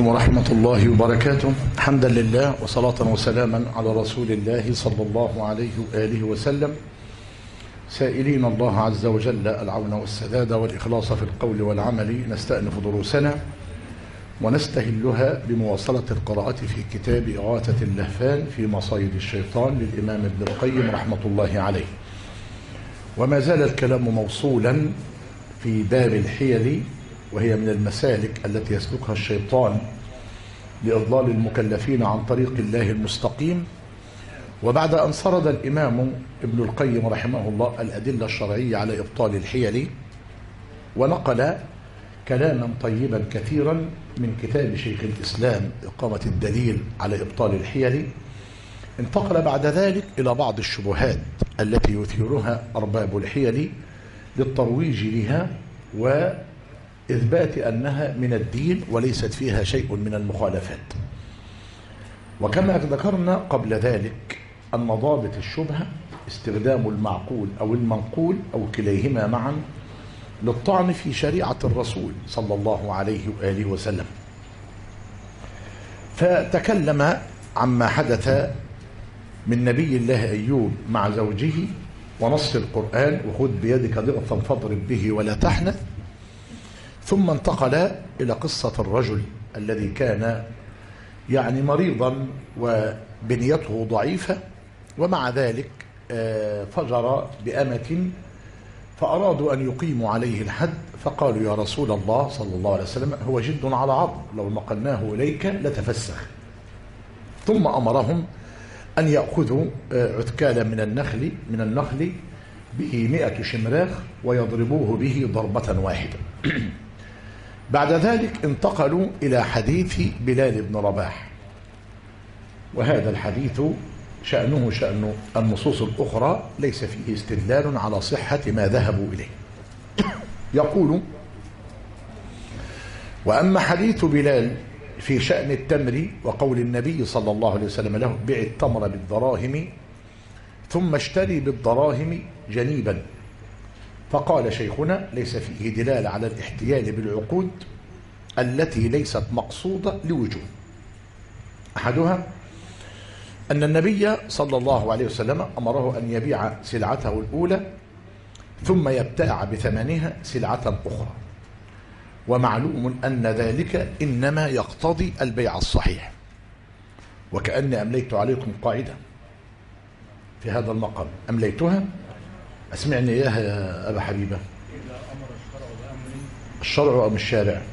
عليكم ورحمة الله وبركاته. حمدا لله وصلاة وسلاما على رسول الله صلى الله عليه وآله وسلم، سائلين الله عز وجل العون والسداد والإخلاص في القول والعمل. نستأنف دروسنا ونستهلها بمواصلة القراءة في كتاب إغاثة اللهفان في مصايد الشيطان للإمام ابن القيم رحمة الله عليه، وما زال الكلام موصولا في باب الحيل، وهي من المسالك التي يسلكها الشيطان لإضلال المكلفين عن طريق الله المستقيم. وبعد أن سرد الإمام ابن القيم رحمه الله الأدلة الشرعية على إبطال الحيل، ونقل كلاما طيبا كثيرا من كتاب شيخ الإسلام إقامة الدليل على إبطال الحيل، انتقل بعد ذلك إلى بعض الشبهات التي يثيرها أرباب الحيل للترويج لها وإثبات أنها من الدين وليست فيها شيء من المخالفات. وكما ذكرنا قبل ذلك أن ضابط الشبهة استخدام المعقول أو المنقول أو كليهما معا للطعن في شريعة الرسول صلى الله عليه وآله وسلم. فتكلم عما حدث من نبي الله أيوب مع زوجه ونص القرآن وخذ بيدك ضغطا فاضرب به ولا تحنث، ثم انتقل إلى قصة الرجل الذي كان مريضا وبنيته ضعيفة، ومع ذلك فجر بأمة فأرادوا أن يقيموا عليه الحد، فقالوا يا رسول الله صلى الله عليه وسلم هو جد على عظم، لو نقلناه إليك لتفسخ. ثم أمرهم أن يأخذوا عتكالا من النخل به 100 شمراخ ويضربوه به ضربة واحدة. بعد ذلك انتقلوا إلى حديث بلال بن رباح، وهذا الحديث شأنه شأن النصوص الأخرى، ليس فيه استدلال على صحة ما ذهبوا إليه. يقول: وأما حديث بلال في شأن التمر وقول النبي صلى الله عليه وسلم له بع التمر بالدراهم ثم اشتري بالدراهم جنيبا، فقال شيخنا ليس فيه دلالة على الاحتيال بالعقود التي ليست مقصودة لوجوه. أحدها أن النبي صلى الله عليه وسلم أمره أن يبيع سلعته الأولى ثم يبتاع بثمنها سلعة أخرى، ومعلوم أن ذلك إنما يقتضي البيع الصحيح. وكأني أمليت عليكم قاعدة في هذا المقام، أمليتها، أسمعني إياها يا أبا حبيبة. إذا أمر الشرع بأمر، الشرع أم الشارع؟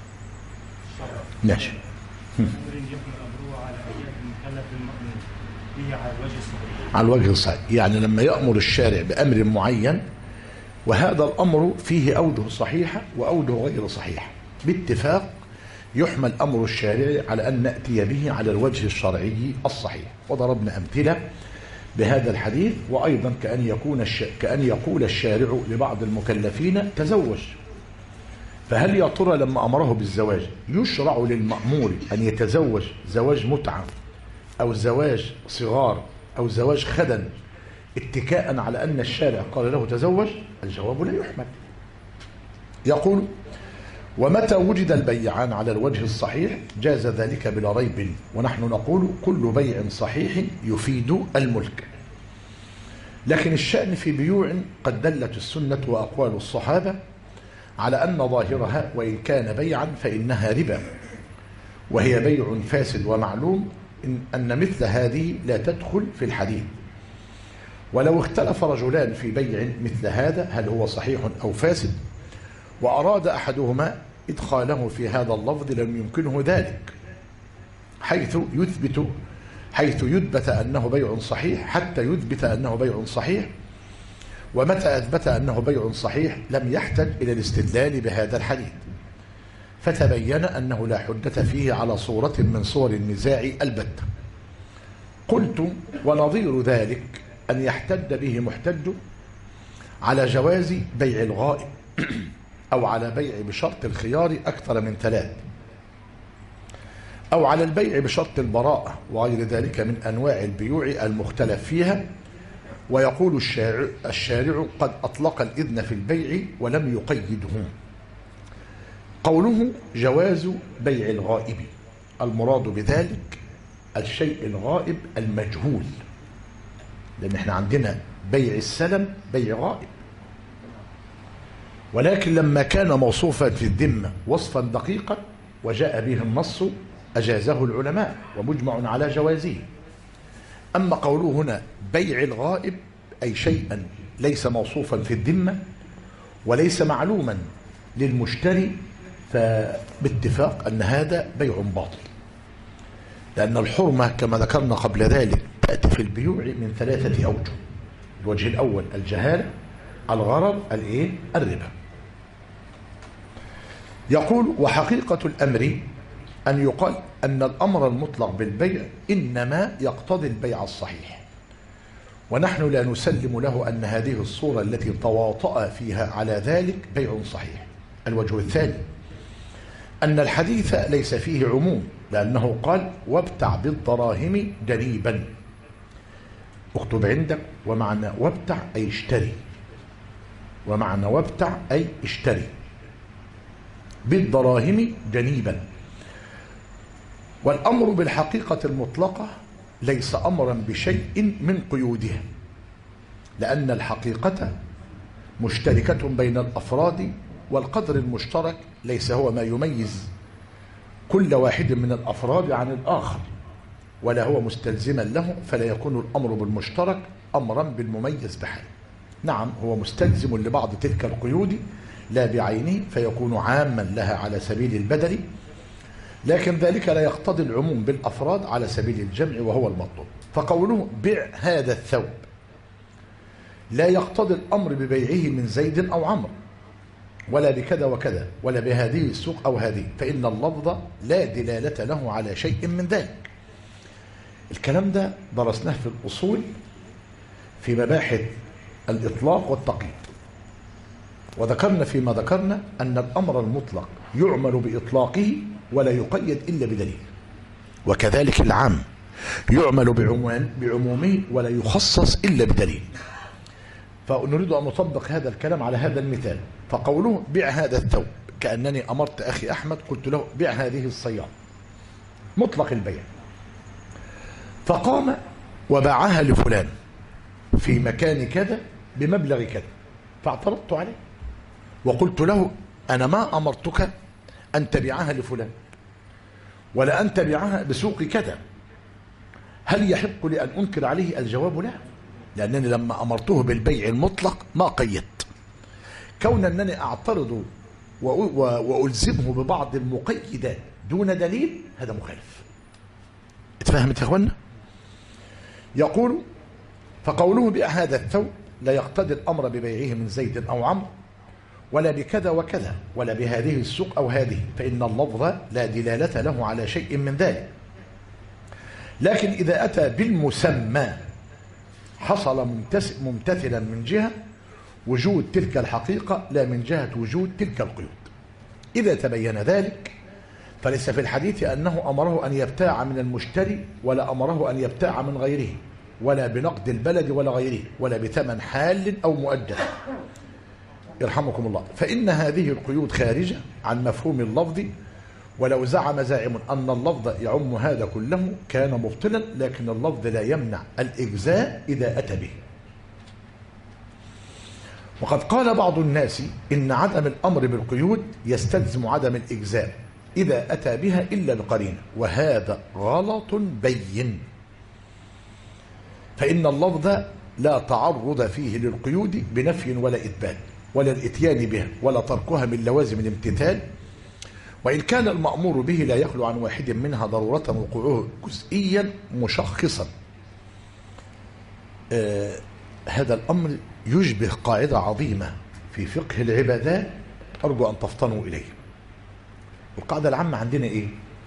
ماشي. أمر يكون أمره على أيات المكلف المأمور به على الوجه الصحيح. على الوجه الصحيح، يعني لما يأمر الشارع بأمر معين وهذا الأمر فيه أوجه صحيحة وأوجه غير صحيحة، باتفاق يحمل أمر الشارع على أن نأتي به على الوجه الشرعي الصحيح. وضربنا أمثلة بهذا الحديث. وأيضا كأن يقول الشارع لبعض المكلفين تزوج، فهل يا ترى لما أمره بالزواج يشرع للمأمور أن يتزوج زواج متعة أو زواج صغار أو زواج خدن اتكاء على أن الشارع قال له تزوج؟ الجواب لا يحمل. يقول: ومتى وجد البيعان على الوجه الصحيح جاز ذلك بلا ريب، ونحن نقول كل بيع صحيح يفيد الملك. لكن الشأن في بيوع قد دلت السنة وأقوال الصحابة على أن ظاهرها وإن كان بيعا فإنها ربا، وهي بيع فاسد، ومعلوم أن مثل هذه لا تدخل في الحديث. ولو اختلف رجلان في بيع مثل هذا هل هو صحيح أو فاسد، وأراد أحدهما إدخاله في هذا اللفظ لم يمكنه ذلك، حيث يثبت أنه بيع صحيح حتى يثبت أنه بيع صحيح، ومتى أثبت أنه بيع صحيح لم يحتج إلى الاستدلال بهذا الحديث، فتبين أنه لا حجة فيه على صورة من صور النزاع البتة. قلت: ونظير ذلك أن يحتج به محتج على جواز بيع الغائب أو على بيع بشرط الخيار أكثر من 3، أو على البيع بشرط البراءة وغير ذلك من أنواع البيوع المختلف فيها. ويقول الشارع قد أطلق الإذن في البيع ولم يقيده. قوله جواز بيع الغائب المراد بذلك الشيء الغائب المجهول، لأن احنا عندنا بيع السلم بيع غائب، ولكن لما كان موصوفا في الذمة وصفا دقيقا وجاء به النص أجازه العلماء ومجمع على جوازه. أما قوله هنا بيع الغائب أي شيئا ليس موصوفا في الذمة وليس معلوما للمشتري، فباتفاق أن هذا بيع باطل، لأن الحرمة كما ذكرنا قبل ذلك تأتي في البيوع من 3 أوجه. الوجه الأول الجهالة، الغرر، الربا. يقول وحقيقة الأمر أن يقال أن الأمر المطلق بالبيع إنما يقتضي البيع الصحيح، ونحن لا نسلم له أن هذه الصورة التي تواطأ فيها على ذلك بيع صحيح. الوجه الثاني أن الحديث ليس فيه عموم، لأنه قال وابتع بالدراهم جنيبا. اكتب عندك ومعنى وابتع أي اشتري، ومعنى وابتع أي اشتري بالدراهم جنيبا. والأمر بالحقيقة المطلقة ليس أمرا بشيء من قيودها، لأن الحقيقة مشتركة بين الأفراد، والقدر المشترك ليس هو ما يميز كل واحد من الأفراد عن الآخر، ولا هو مستلزما له، فلا يكون الأمر بالمشترك أمرا بالمميز بحال. نعم هو مستلزم لبعض تلك القيود لا بعينه فيكون عاما لها على سبيل البدل، لكن ذلك لا يقتضي العموم بالأفراد على سبيل الجمع وهو المطلوب. فقوله بع هذا الثوب لا يقتضي الأمر ببيعه من زيد أو عمرو، ولا بكذا وكذا، ولا بهذه السوق أو هذه، فإن اللفظ لا دلالة له على شيء من ذلك. الكلام ده درسناه في الأصول في مباحث الإطلاق والتقييد، وذكرنا فيما ذكرنا أن الأمر المطلق يعمل بإطلاقه ولا يقيد إلا بدليل، وكذلك العام يعمل بعمومه ولا يخصص إلا بدليل. فنريد أن نطبق هذا الكلام على هذا المثال. فقوله بيع هذا الثوب كأنني أمرت أخي أحمد قلت له بيع هذه السيارة، مطلق البيع، فقام وباعها لفلان في مكان كذا بمبلغ كذا، فاعترضت عليه وقلت له أنا ما أمرتك أن تبيعها لفلان ولا أن تبيعها بسوق كذا، هل يحق لي أن أنكر عليه؟ الجواب لا، لأنني لما أمرته بالبيع المطلق ما قيدت. كون أنني أعترض وألزمه ببعض المقيدات دون دليل هذا مخالف. اتفهمت يا أخوانا؟ يقول فقوله بيع هذا الثوب لا يقتضي الأمر ببيعه من زيد أو عمرو، ولا بكذا وكذا، ولا بهذه السوق أو هذه، فإن اللفظ لا دلالة له على شيء من ذلك. لكن إذا أتى بالمسمى حصل ممتثلا من جهة وجود تلك الحقيقة لا من جهة وجود تلك القيود. إذا تبين ذلك فليس في الحديث أنه أمره أن يبتاع من المشتري، ولا أمره أن يبتاع من غيره، ولا بنقد البلد ولا غيره، ولا بثمن حال أو مؤجل. يرحمكم الله. فإن هذه القيود خارجة عن مفهوم اللفظ، ولو زعم زاعم أن اللفظ يعم هذا كله كان مبطلا، لكن اللفظ لا يمنع الإجزاء إذا أتى به. وقد قال بعض الناس إن عدم الأمر بالقيود يستلزم عدم الإجزاء إذا أتى بها إلا بقرينة، وهذا غلط بين، فإن اللفظ لا تعرض فيه للقيود بنفي ولا إثبات، ولا الإتيان بها، ولا تركها من لوازم الامتثال، وإن كان المأمور به لا يخلو عن واحد منها ضرورة وقوعه جزئيا مشخصا. هذا الأمر يشبه قاعدة عظيمة في فقه العبادات أرجو أن تفطنوا إليه. القاعدة العامة عندنا إيه؟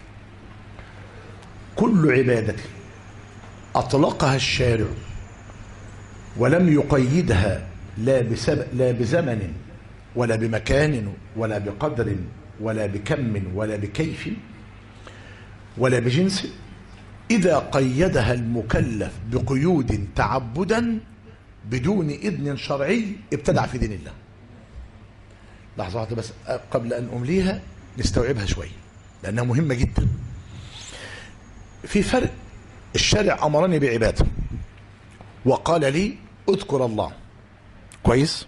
كل عبادة أطلقها الشارع ولم يقيدها لا بزمن ولا بمكان ولا بقدر ولا بكم ولا بكيف ولا بجنس، إذا قيدها المكلف بقيود تعبدا بدون إذن شرعي ابتدع في دين الله. لحظة واحدة بس قبل أن أمليها نستوعبها شوي لأنها مهمة جدا. في فرق. الشارع أمرني بعبادة وقال لي اذكر الله، كويس؟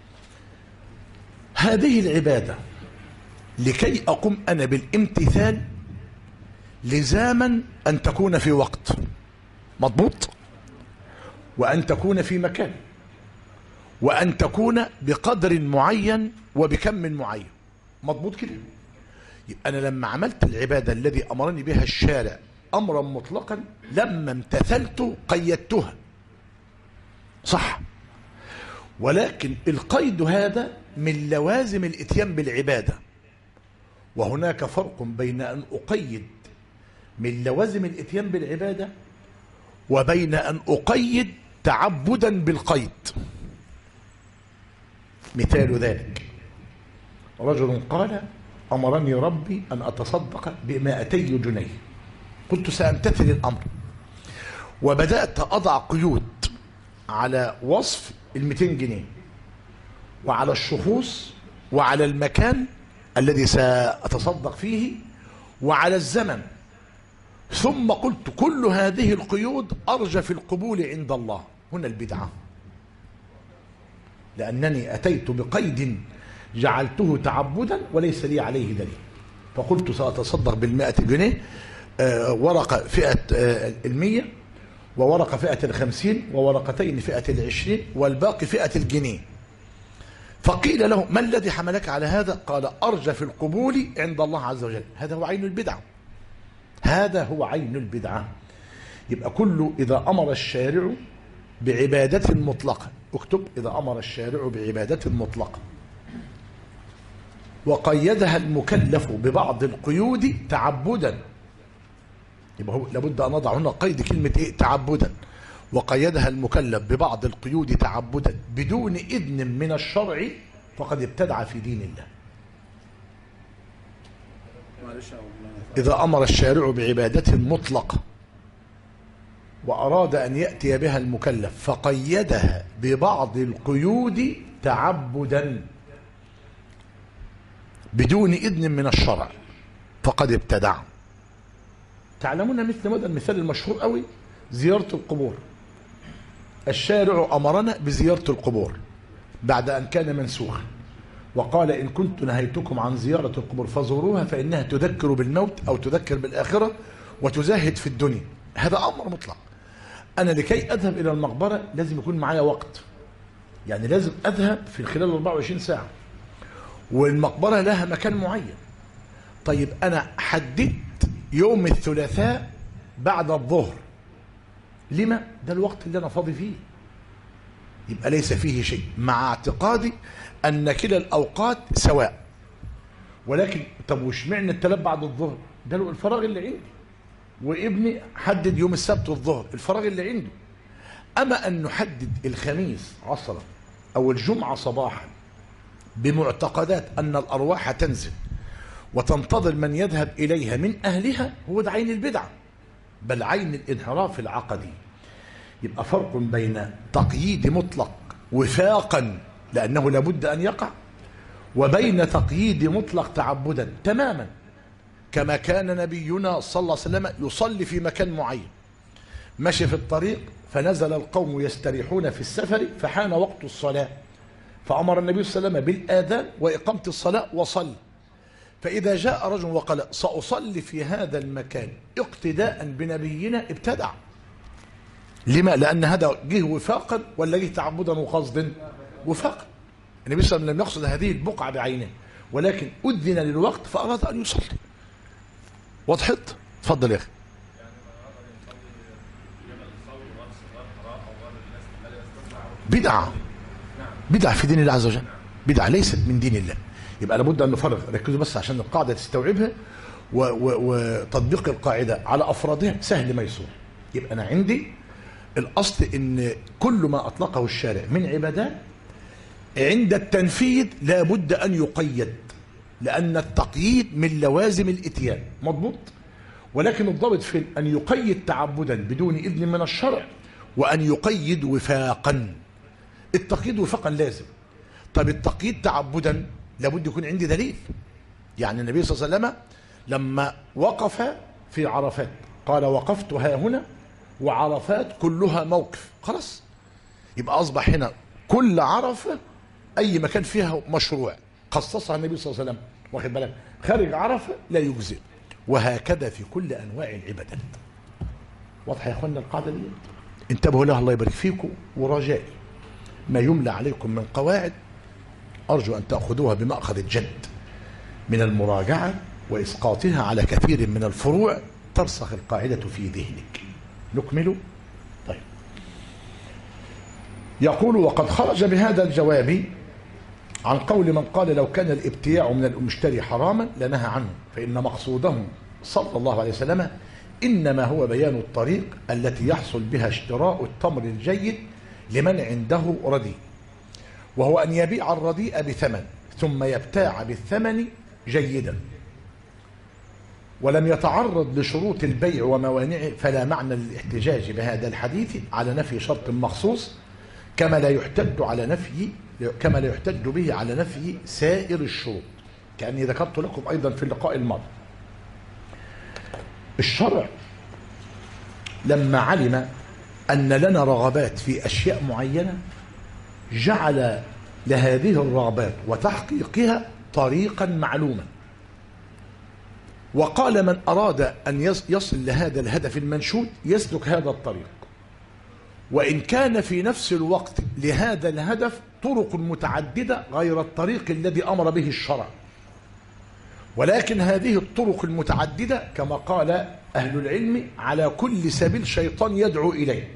هذه العبادة لكي أقوم أنا بالامتثال لزاما أن تكون في وقت مضبوط، وأن تكون في مكان، وأن تكون بقدر معين وبكم معين، مضبوط كده. يبقى أنا لما عملت العبادة الذي أمرني بها الشارع أمرا مطلقا، لما امتثلت قيدتها، صح؟ ولكن القيد هذا من لوازم الاتيان بالعبادة، وهناك فرق بين أن أقيد من لوازم الاتيان بالعبادة وبين أن أقيد تعبدا بالقيد. مثال ذلك رجل قال أمرني ربي أن أتصدق ب200 جنيه، قلت سأمتثل الأمر، وبدأت أضع قيود على وصف 200 جنيه وعلى الشخوص وعلى المكان الذي سأتصدق فيه وعلى الزمن، ثم قلت كل هذه القيود أرجى في القبول عند الله. هنا البدعة، لأنني أتيت بقيد جعلته تعبدا وليس لي عليه دليل، فقلت سأتصدق بال100 جنيه، ورقة فئة 100 وورقة فئة 50 وورقتين فئة 20 والباقي فئة الجنيه. فقيل له ما الذي حملك على هذا؟ قال أرجى في القبول عند الله عز وجل. هذا هو عين البدعة، هذا هو عين البدعة. يبقى كل إذا أمر الشارع بعبادة مطلقة، اكتب إذا أمر الشارع بعبادة مطلقة وقيدها المكلف ببعض القيود تعبدا، يبقى هو لابد أن نضع هنا قيد كلمة إيه؟ تعبدا. وقيدها المكلف ببعض القيود تعبدا بدون إذن من الشرع فقد ابتدع في دين الله. إذا أمر الشارع بعبادة مطلقة وأراد أن يأتي بها المكلف فقيدها ببعض القيود تعبدا بدون إذن من الشرع فقد ابتدع. تعلمون مثل ماذا؟ المثال المشهور قوي زيارة القبور. الشارع أمرنا بزيارة القبور بعد أن كان منسوخا، وقال إن كنت نهيتكم عن زيارة القبور فزوروها فإنها تذكر بالموت أو تذكر بالآخرة وتزاهد في الدنيا. هذا أمر مطلق. أنا لكي أذهب إلى المقبرة لازم يكون معايا وقت، يعني لازم أذهب في خلال 24 ساعة، والمقبرة لها مكان معين. طيب أنا حددت يوم الثلاثاء بعد الظهر، لما؟ ده الوقت اللي أنا فاضي فيه، يبقى ليس فيه شيء، مع اعتقادي أن كلا الأوقات سواء. ولكن طب وش معنى الثلاث بعد الظهر؟ ده الفراغ اللي عندي، وابني حدد يوم السبت والظهر، الفراغ اللي عنده. أما أن نحدد الخميس عصرا أو الجمعة صباحا بمعتقدات أن الأرواح تنزل وتنتظر من يذهب إليها من أهلها، هو ده عين البدعة، بل عين الانحراف العقدي. يبقى فرق بين تقييد مطلق وفاقا لأنه لابد أن يقع، وبين تقييد مطلق تعبدا تماما، كما كان نبينا صلى الله عليه وسلم يصلي في مكان معين، مشي في الطريق فنزل القوم يستريحون في السفر فحان وقت الصلاة، فأمر النبي صلى الله عليه وسلم بالآذان وإقامة الصلاة وصلى. فإذا جاء رجل وقال سأصلي في هذا المكان اقتداء بنبينا ابتدع. لما؟ لأن هذا جه وفاقا ولا جه تعبدا وقصدا؟ وفاقا. النبي صلى الله عليه وسلم لم يقصد هذه البقعة بعينه، ولكن أذن للوقت فأراد أن يصلي. وضحت؟ تفضل يا أخي. بدعة، بدعة في دين الله عز وجل، بدعة ليست من دين الله. يبقى لابد أن نفرق، ركزوا بس عشان القاعدة تستوعبها، وتطبيق القاعدة على أفرادها سهل ميسور. يبقى أنا عندي الأصل إن كل ما أطلقه الشارع من عبادات عند التنفيذ لابد أن يقيد، لأن التقييد من لوازم الإتيان، مضبوط. ولكن الضابط في أن يقيد تعبدا بدون إذن من الشرع، وأن يقيد وفاقا. التقييد وفاقا لازم. طب التقييد تعبدا لابد يكون عندي دليل. يعني النبي صلى الله عليه وسلم لما وقف في عرفات قال وقفت ها هنا وعرفات كلها موقف. خلاص، يبقى أصبح هنا كل عرفة أي مكان فيها مشروع خصصها النبي صلى الله عليه وسلم، واخد بالك؟ خارج عرفة لا يجزئ. وهكذا في كل أنواع العبادات. واضحة يا أخوانا القاعدة دي؟ انتبهوا لها الله يبارك فيكم. ورجائي ما يملى عليكم من قواعد أرجو أن تأخذوها بمأخذ الجد من المراجعة وإسقاطها على كثير من الفروع ترسخ القاعدة في ذهنك. نكمل. طيب، يقول وقد خرج بهذا الجواب عن قول من قال لو كان الابتياع من المشتري حراما لنهى عنه، فإن مقصوده صلى الله عليه وسلم إنما هو بيان الطريق التي يحصل بها اشتراء التمر الجيد لمن عنده رديء، وهو أن يبيع الرديء بثمن ثم يبتاع بالثمن جيدا ولم يتعرض لشروط البيع وموانعه، فلا معنى للاحتجاج بهذا الحديث على نفي شرط مخصوص كما لا يحتج به على نفي سائر الشروط، كأني ذكرت لكم أيضا في اللقاء الماضي. الشرع لما علم أن لنا رغبات في أشياء معينة جعل لهذه الرغبات وتحقيقها طريقا معلوما، وقال من أراد أن يصل لهذا الهدف المنشود يسلك هذا الطريق، وإن كان في نفس الوقت لهذا الهدف طرق متعددة غير الطريق الذي أمر به الشرع، ولكن هذه الطرق المتعددة كما قال أهل العلم على كل سبيل شيطان يدعو إليه،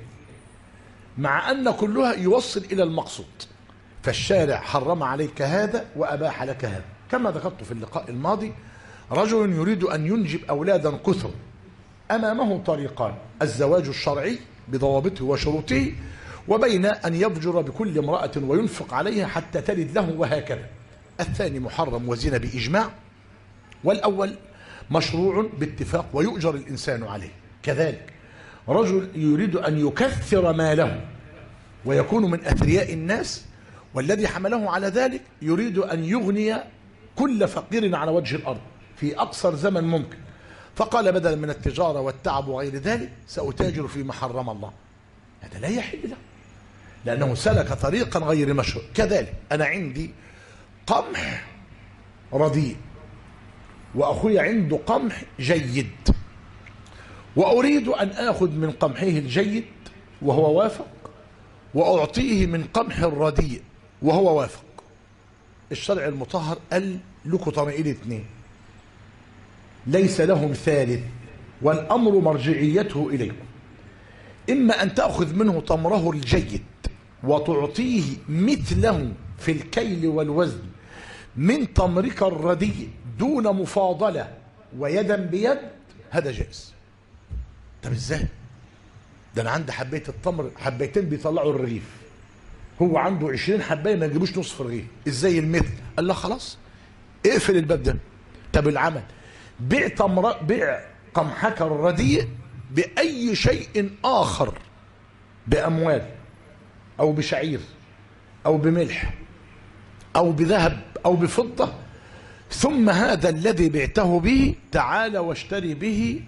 مع أن كلها يوصل إلى المقصود. فالشارع حرم عليك هذا وأباح لك هذا، كما ذكرت في اللقاء الماضي. رجل يريد أن ينجب أولادا كثر، أمامه طريقان: الزواج الشرعي بضوابطه وشروطه، وبين أن يفجر بكل امرأة وينفق عليها حتى تلد له، وهكذا. الثاني محرم وزنا بإجماع، والأول مشروع باتفاق ويؤجر الإنسان عليه. كذلك رجل يريد أن يكثر ماله ويكون من أثرياء الناس، والذي حمله على ذلك يريد أن يغني كل فقير على وجه الأرض في أقصر زمن ممكن، فقال بدلا من التجارة والتعب وغير ذلك سأتاجر فيما حرم الله. هذا لا يحل له لأنه سلك طريقا غير مشروع. كذلك أنا عندي قمح رديء وأخوي عنده قمح جيد، وأريد أن آخذ من قمحه الجيد وهو وافق، وأعطيه من قمح الرديء وهو وافق. الشرع المطهر قال لكم طريقين اثنين ليس لهم ثالث، والأمر مرجعيته إليكم. إما أن تأخذ منه تمره الجيد وتعطيه مثله في الكيل والوزن من تمرك الرديء دون مفاضلة ويدا بيد، هذا جائز. طب ازاي؟ ده أنا عندي حباية التمر حبايتين بيطلعوا الرغيف، هو عنده 20 حباية ما يجيبوش نصف الرغيف، ازاي المثل؟ قال له خلاص اقفل الباب ده. طب العمل بيع قمحك الرديء بأي شيء آخر، بأموال أو بشعير أو بملح أو بذهب أو بفضة، ثم هذا الذي بعته به تعال واشتري به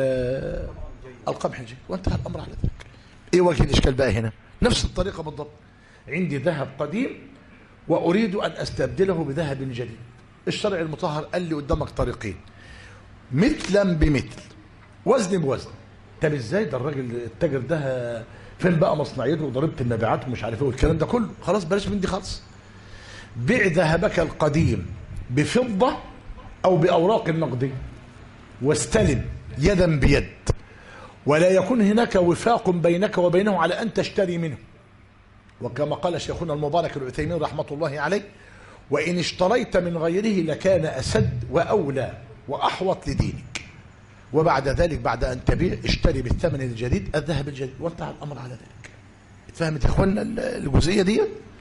القمح الجيد، وانتهى الأمر على ذلك. ايه وجه الإشكال بقى هنا؟ نفس الطريقة بالضبط. عندي ذهب قديم وأريد أن أستبدله بذهب جديد. الشرع المطهر قال لي قدامك طريقين: مثلا بمثل، وزن بوزن. طب ازاي؟ ده الراجل التاجر ده فين بقى مصنعيته وضريبه المبيعات ومش عارف ايه والكلام ده كله؟ خلاص بلاش من دي خالص. بيع ذهبك القديم بفضه او باوراق نقديه واستلم يدا بيد، ولا يكون هناك وفاق بينك وبينه على ان تشتري منه. وكما قال شيخنا المبارك العثيمين رحمه الله عليه: وان اشتريت من غيره لكان اسد واولى واحوط لدينك، وبعد ذلك بعد ان تبيع اشتري بالثمن الجديد الذهب الجديد، وانتهى الامر على ذلك. اتفهمت يا اخوانا الجزئيه دي؟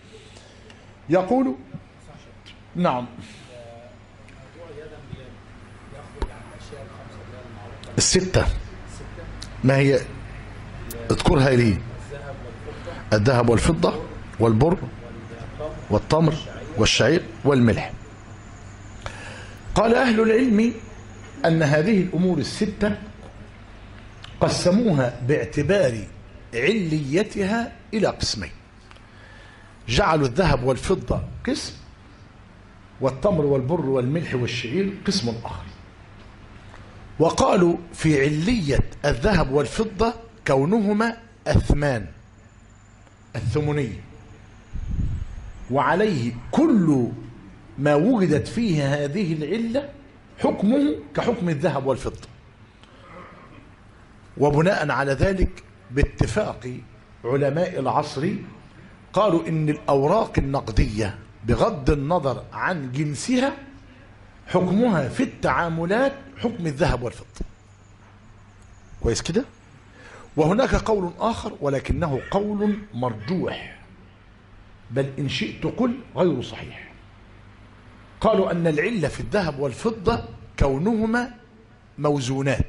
يقول نعم. الستة ما هي؟ اذكرها لي. الذهب والفضة والبر والتمر والشعير والملح. قال أهل العلم أن هذه الأمور الستة قسموها باعتبار عليتها إلى قسمين، جعلوا الذهب والفضة قسم، والتمر والبر والملح والشعير قسم آخر. وقالوا في علية الذهب والفضة كونهما أثمان الثمنية، وعليه كل ما وجدت فيه هذه العلة حكمه كحكم الذهب والفضة. وبناء على ذلك باتفاق علماء العصر قالوا إن الأوراق النقدية بغض النظر عن جنسها حكمها في التعاملات حكم الذهب والفضة. كويس كده؟ وهناك قول آخر ولكنه قول مرجوح، بل إن شئت قل غير صحيح. قالوا أن العلة في الذهب والفضة كونهما موزونات،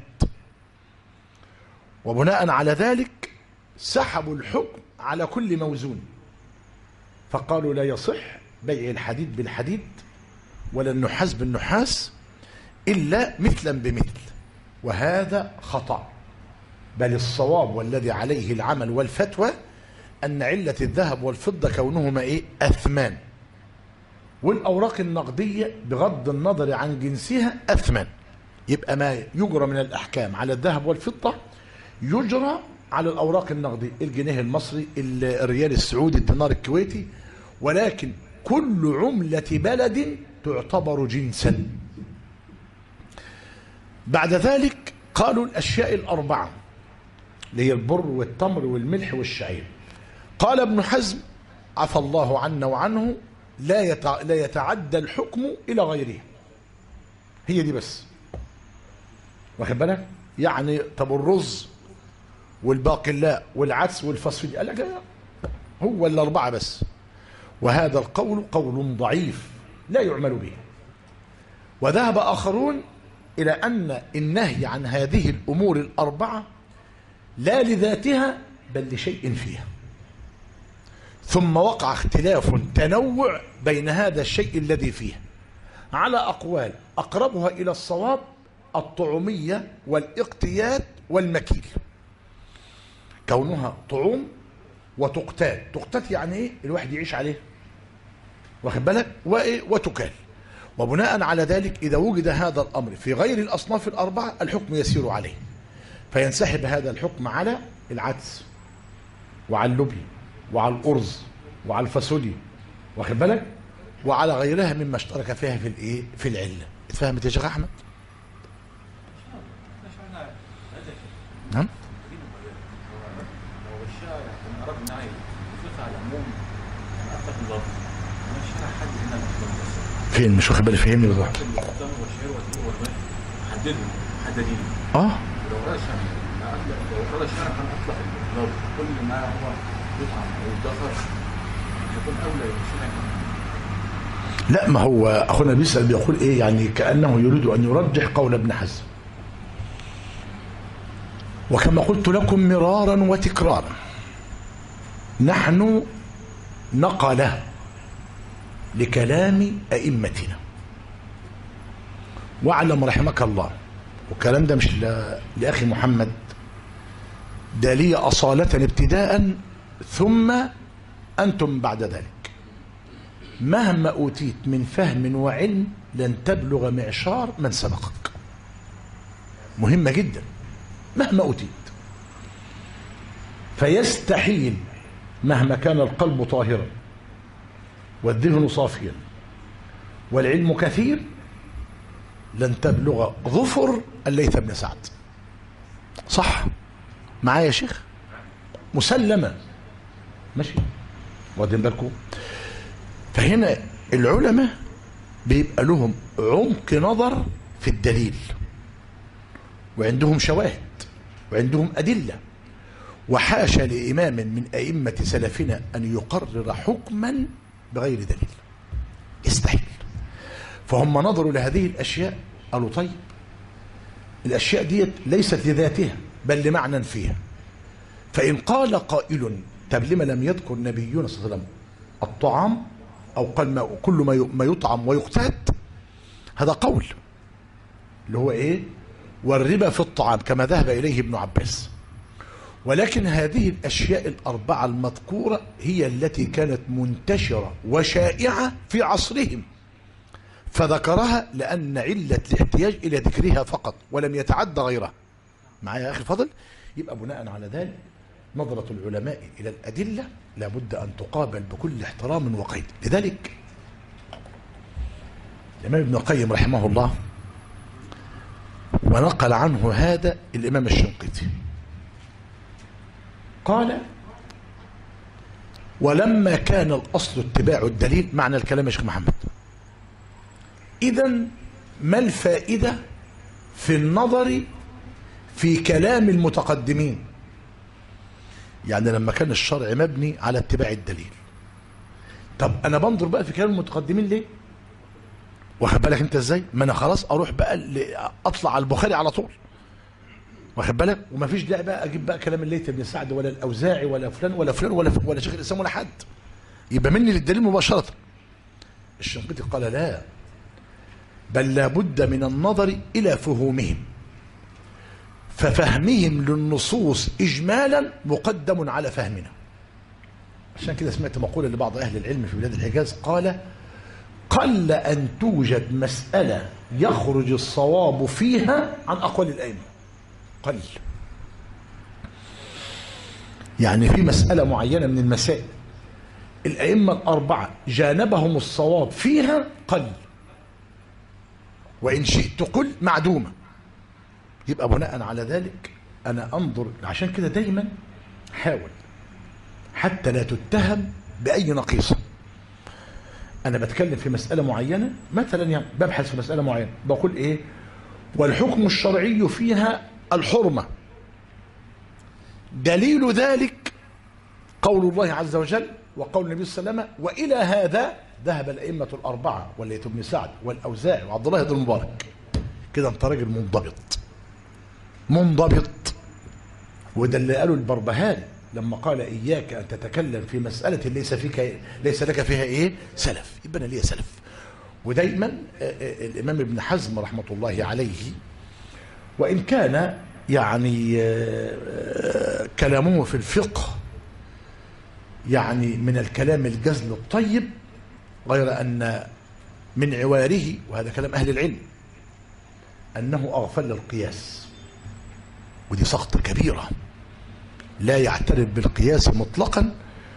وبناء على ذلك سحبوا الحكم على كل موزون، فقالوا لا يصح بيع الحديد بالحديد ولا النحاس بالنحاس إلا مثلا بمثل، وهذا خطأ. بل الصواب والذي عليه العمل والفتوى أن علة الذهب والفضة كونهما أثمان، والأوراق النقدية بغض النظر عن جنسها أثمان. يبقى ما يجرى من الأحكام على الذهب والفضة يجرى على الأوراق النقدية، الجنيه المصري، الريال السعودي، الدينار الكويتي، ولكن كل عملة بلد تعتبر جنسا. بعد ذلك قالوا الأشياء الأربعة اللي هي البر والتمر والملح والشعير، قال ابن حزم عفى الله عنا وعنه لا يتعدى الحكم إلى غيره، هي دي بس. واخد بالك؟ يعني طب الرز والباقلاء والعدس والفاصوليا قال لك هو الأربعة بس، وهذا القول قول ضعيف لا يعمل به. وذهب آخرون إلى أن النهي عن هذه الأمور الأربعة لا لذاتها بل لشيء فيها، ثم وقع اختلاف تنوع بين هذا الشيء الذي فيه على أقوال أقربها إلى الصواب الطعومية والاقتيات والمكيل، كونها طعوم وتقتات. تقتات يعني ايه؟ الواحد يعيش عليه، واخد بالك؟ وتكال. وبناء على ذلك إذا وجد هذا الأمر في غير الأصناف الأربعة الحكم يسير عليه، فينسحب هذا الحكم على العدس وعلى اللبن وعلى الأرز وعلى الفاصوليا، واخد بالك؟ وعلى غيرها مما اشترك فيها في العلة. اتفهمت يا شيخ أحمد؟ نعم؟ فين مش واخد بالي؟ فهمني بالظبط. حددين لو رأى الشارع كان أطلق اللفظ كل ما هو يطعم أو يدخر يكون أولى بالشارع. لا، ما هو أخونا بيسأل بيقول إيه؟ يعني كأنه يريد أن يرجح قول ابن حزم. وكما قلت لكم مرارا وتكرارا نحن نقل لكلام أئمتنا، واعلم رحمك الله، والكلام ده مش لأخي محمد، ده لي أصالة ابتداء ثم أنتم بعد ذلك، مهما أوتيت من فهم وعلم لن تبلغ معشار من سبقك. مهمة جدا مهما أوتيت، فيستحيل مهما كان القلب طاهرا والذهن صافيا والعلم كثير لن تبلغ ظفر الليث بن سعد. صح معايا يا شيخ؟ مسلمة ماشي، واخدين بالكم؟ فهنا العلماء بيبقى لهم عمق نظر في الدليل، وعندهم شواهد وعندهم أدلة، وحاشا لإمام من أئمة سلفنا أن يقرر حكما بغير دليل، يستحيل. فهم نظروا لهذه الأشياء قالوا طيب الأشياء دي ليست لذاتها بل لمعنى فيها، فإن قال قائل طب لما لم يذكر نبينا صلى الله عليه وسلم الطعام أو قال كل ما يطعم ويقتات، هذا قول اللي هو إيه؟ والربا في الطعام كما ذهب إليه ابن عباس. ولكن هذه الأشياء الأربعة المذكورة هي التي كانت منتشرة وشائعة في عصرهم، فذكرها لأن علة الاحتياج إلى ذكرها فقط ولم يتعدى غيرها. معايا يا أخي الفضل؟ يبقى بناء على ذلك نظرة العلماء إلى الأدلة لابد أن تقابل بكل احترام وقيد. لذلك الإمام ابن القيم رحمه الله ونقل عنه هذا الإمام الشنقيطي قال: ولما كان الأصل اتباع الدليل، معنى الكلام يا شيخ محمد، إذن ما الفائدة في النظر في كلام المتقدمين؟ يعني لما كان الشرع مبني على اتباع الدليل، طب أنا بنظر بقى في كلام المتقدمين ليه؟ واخد بالك أنت إزاي؟ ما أنا خلاص أروح بقى أطلع على البخاري على طول، واخد بالك؟ ومفيش داعي بقى أجيب بقى كلام الليث بن سعد ولا الأوزاعي ولا فلان ولا فلان ولا شيخ الإسلام ولا حد، يبقى مني للدليل مباشرة. الشنقيطي قال: لا، بل لابد من النظر إلى فهومهم، ففهمهم للنصوص إجمالا مقدم على فهمنا. عشان كده سمعت مقولة لبعض أهل العلم في بلاد الحجاز قال: قل أن توجد مسألة يخرج الصواب فيها عن أقوال الأئمة. قل، يعني في مسألة معينة من المسائل الأئمة الأربعة جانبهم الصواب فيها قل، وإن شئت قل معدومة. يبقى بناء على ذلك أنا أنظر، عشان كده دايما حاول حتى لا تتهم بأي نقيصة. أنا بتكلم في مسألة معينة مثلا، يعني ببحث في مسألة معينة بقول إيه؟ والحكم الشرعي فيها الحرمة، دليل ذلك قول الله عز وجل وقول النبي صلى الله عليه وسلم، وإلى هذا ذهب الأئمة الأربعة والليث بن سعد والأوزاعي وعبد الله بن المبارك. كده أنت راجل منضبط. وده اللي قاله البربهاري لما قال: إياك أن تتكلم في مسألة ليس لك فيها إيه؟ سلف. يبقى أنا ليا سلف. ودايما الإمام ابن حزم رحمة الله عليه وإن كان يعني كلامه في الفقه يعني من الكلام الجزل الطيب، غير أن من عواره، وهذا كلام أهل العلم، أنه أغفل القياس، ودي سقطة كبيرة، لا يعترف بالقياس مطلقا،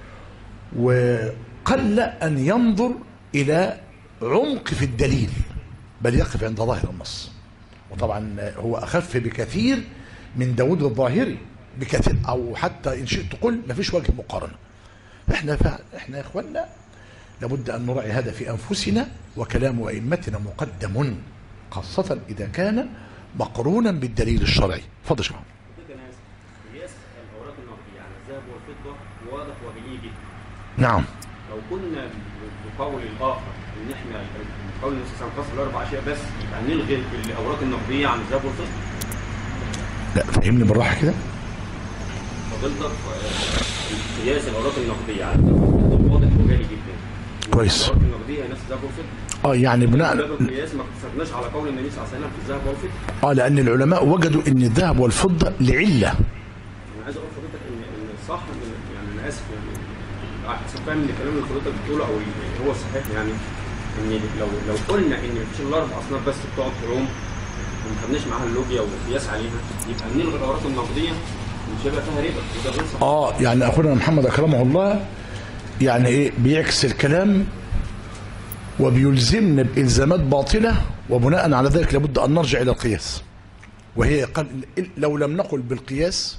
وقل أن ينظر إلى عمق في الدليل، بل يقف عند ظاهر النص. وطبعا هو أخف بكثير من داود الظاهري بكثير، أو حتى إن شئت قل ما فيش وجه مقارنة. احنا يا اخوانا لابد أن نراعي هذا في أنفسنا، وكلام أئمتنا مقدم، خاصة إذا كان مقرونا بالدليل الشرعي. اتفضل يا شيخ. قياس الاوراق النقديه على الذهب والفضه واضح وبديهي جدا. نعم. لو كنا بقول الاخر ان احنا قول النبي صلى الله عليه وسلم قصر الاربع اشياء بس، يبقى نلغي الاوراق النقديه عن الذهب والفضه. لا، فهمني بالراحه كده. فضلتك قياس الاوراق النقديه على الذهب والفضه واضح وجلي جدا. كويس. الاوراق النقديه هي نفس الذهب والفضه. يعني بناء القياس ما اقتصرناش على قول النبي صلى الله عليه وسلم في الذهب والفضه. لان العلماء وجدوا ان الذهب والفضه لعله. انا عايز اقول لحضرتك ان صح، يعني انا اسف، يعني حسب فاهم ان الكلام اللي حضرتك بتقوله او هو صحيح، يعني ان لو قلنا ان مفيش الا 4 اصناف بس بتوع الطعوم وما خدناش معاها اللوبيا والقياس عليها، يبقى نلغي الاوراق النقديه مش هيبقى فيها ربا، وده غير صحيح. يعني اخونا محمد اكرمه الله يعني ايه بيعكس الكلام وبيلزمنا بإلزامات باطلة، وبناء على ذلك لابد أن نرجع إلى القياس. وهي قال لو لم نقل بالقياس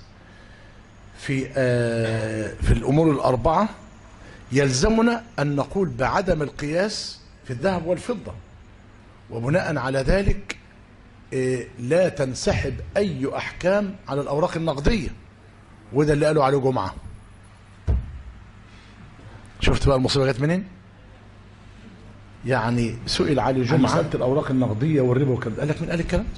في الأمور الأربعة يلزمنا أن نقول بعدم القياس في الذهب والفضة، وبناء على ذلك لا تنسحب أي أحكام على الأوراق النقدية، وده اللي قالوا عليه جمعة. شفت بقى المصيبة جت منين؟ يعني سئل علي جمعة مسألة الأوراق النقدية والربا وكذا، قال لك من قال الكلام؟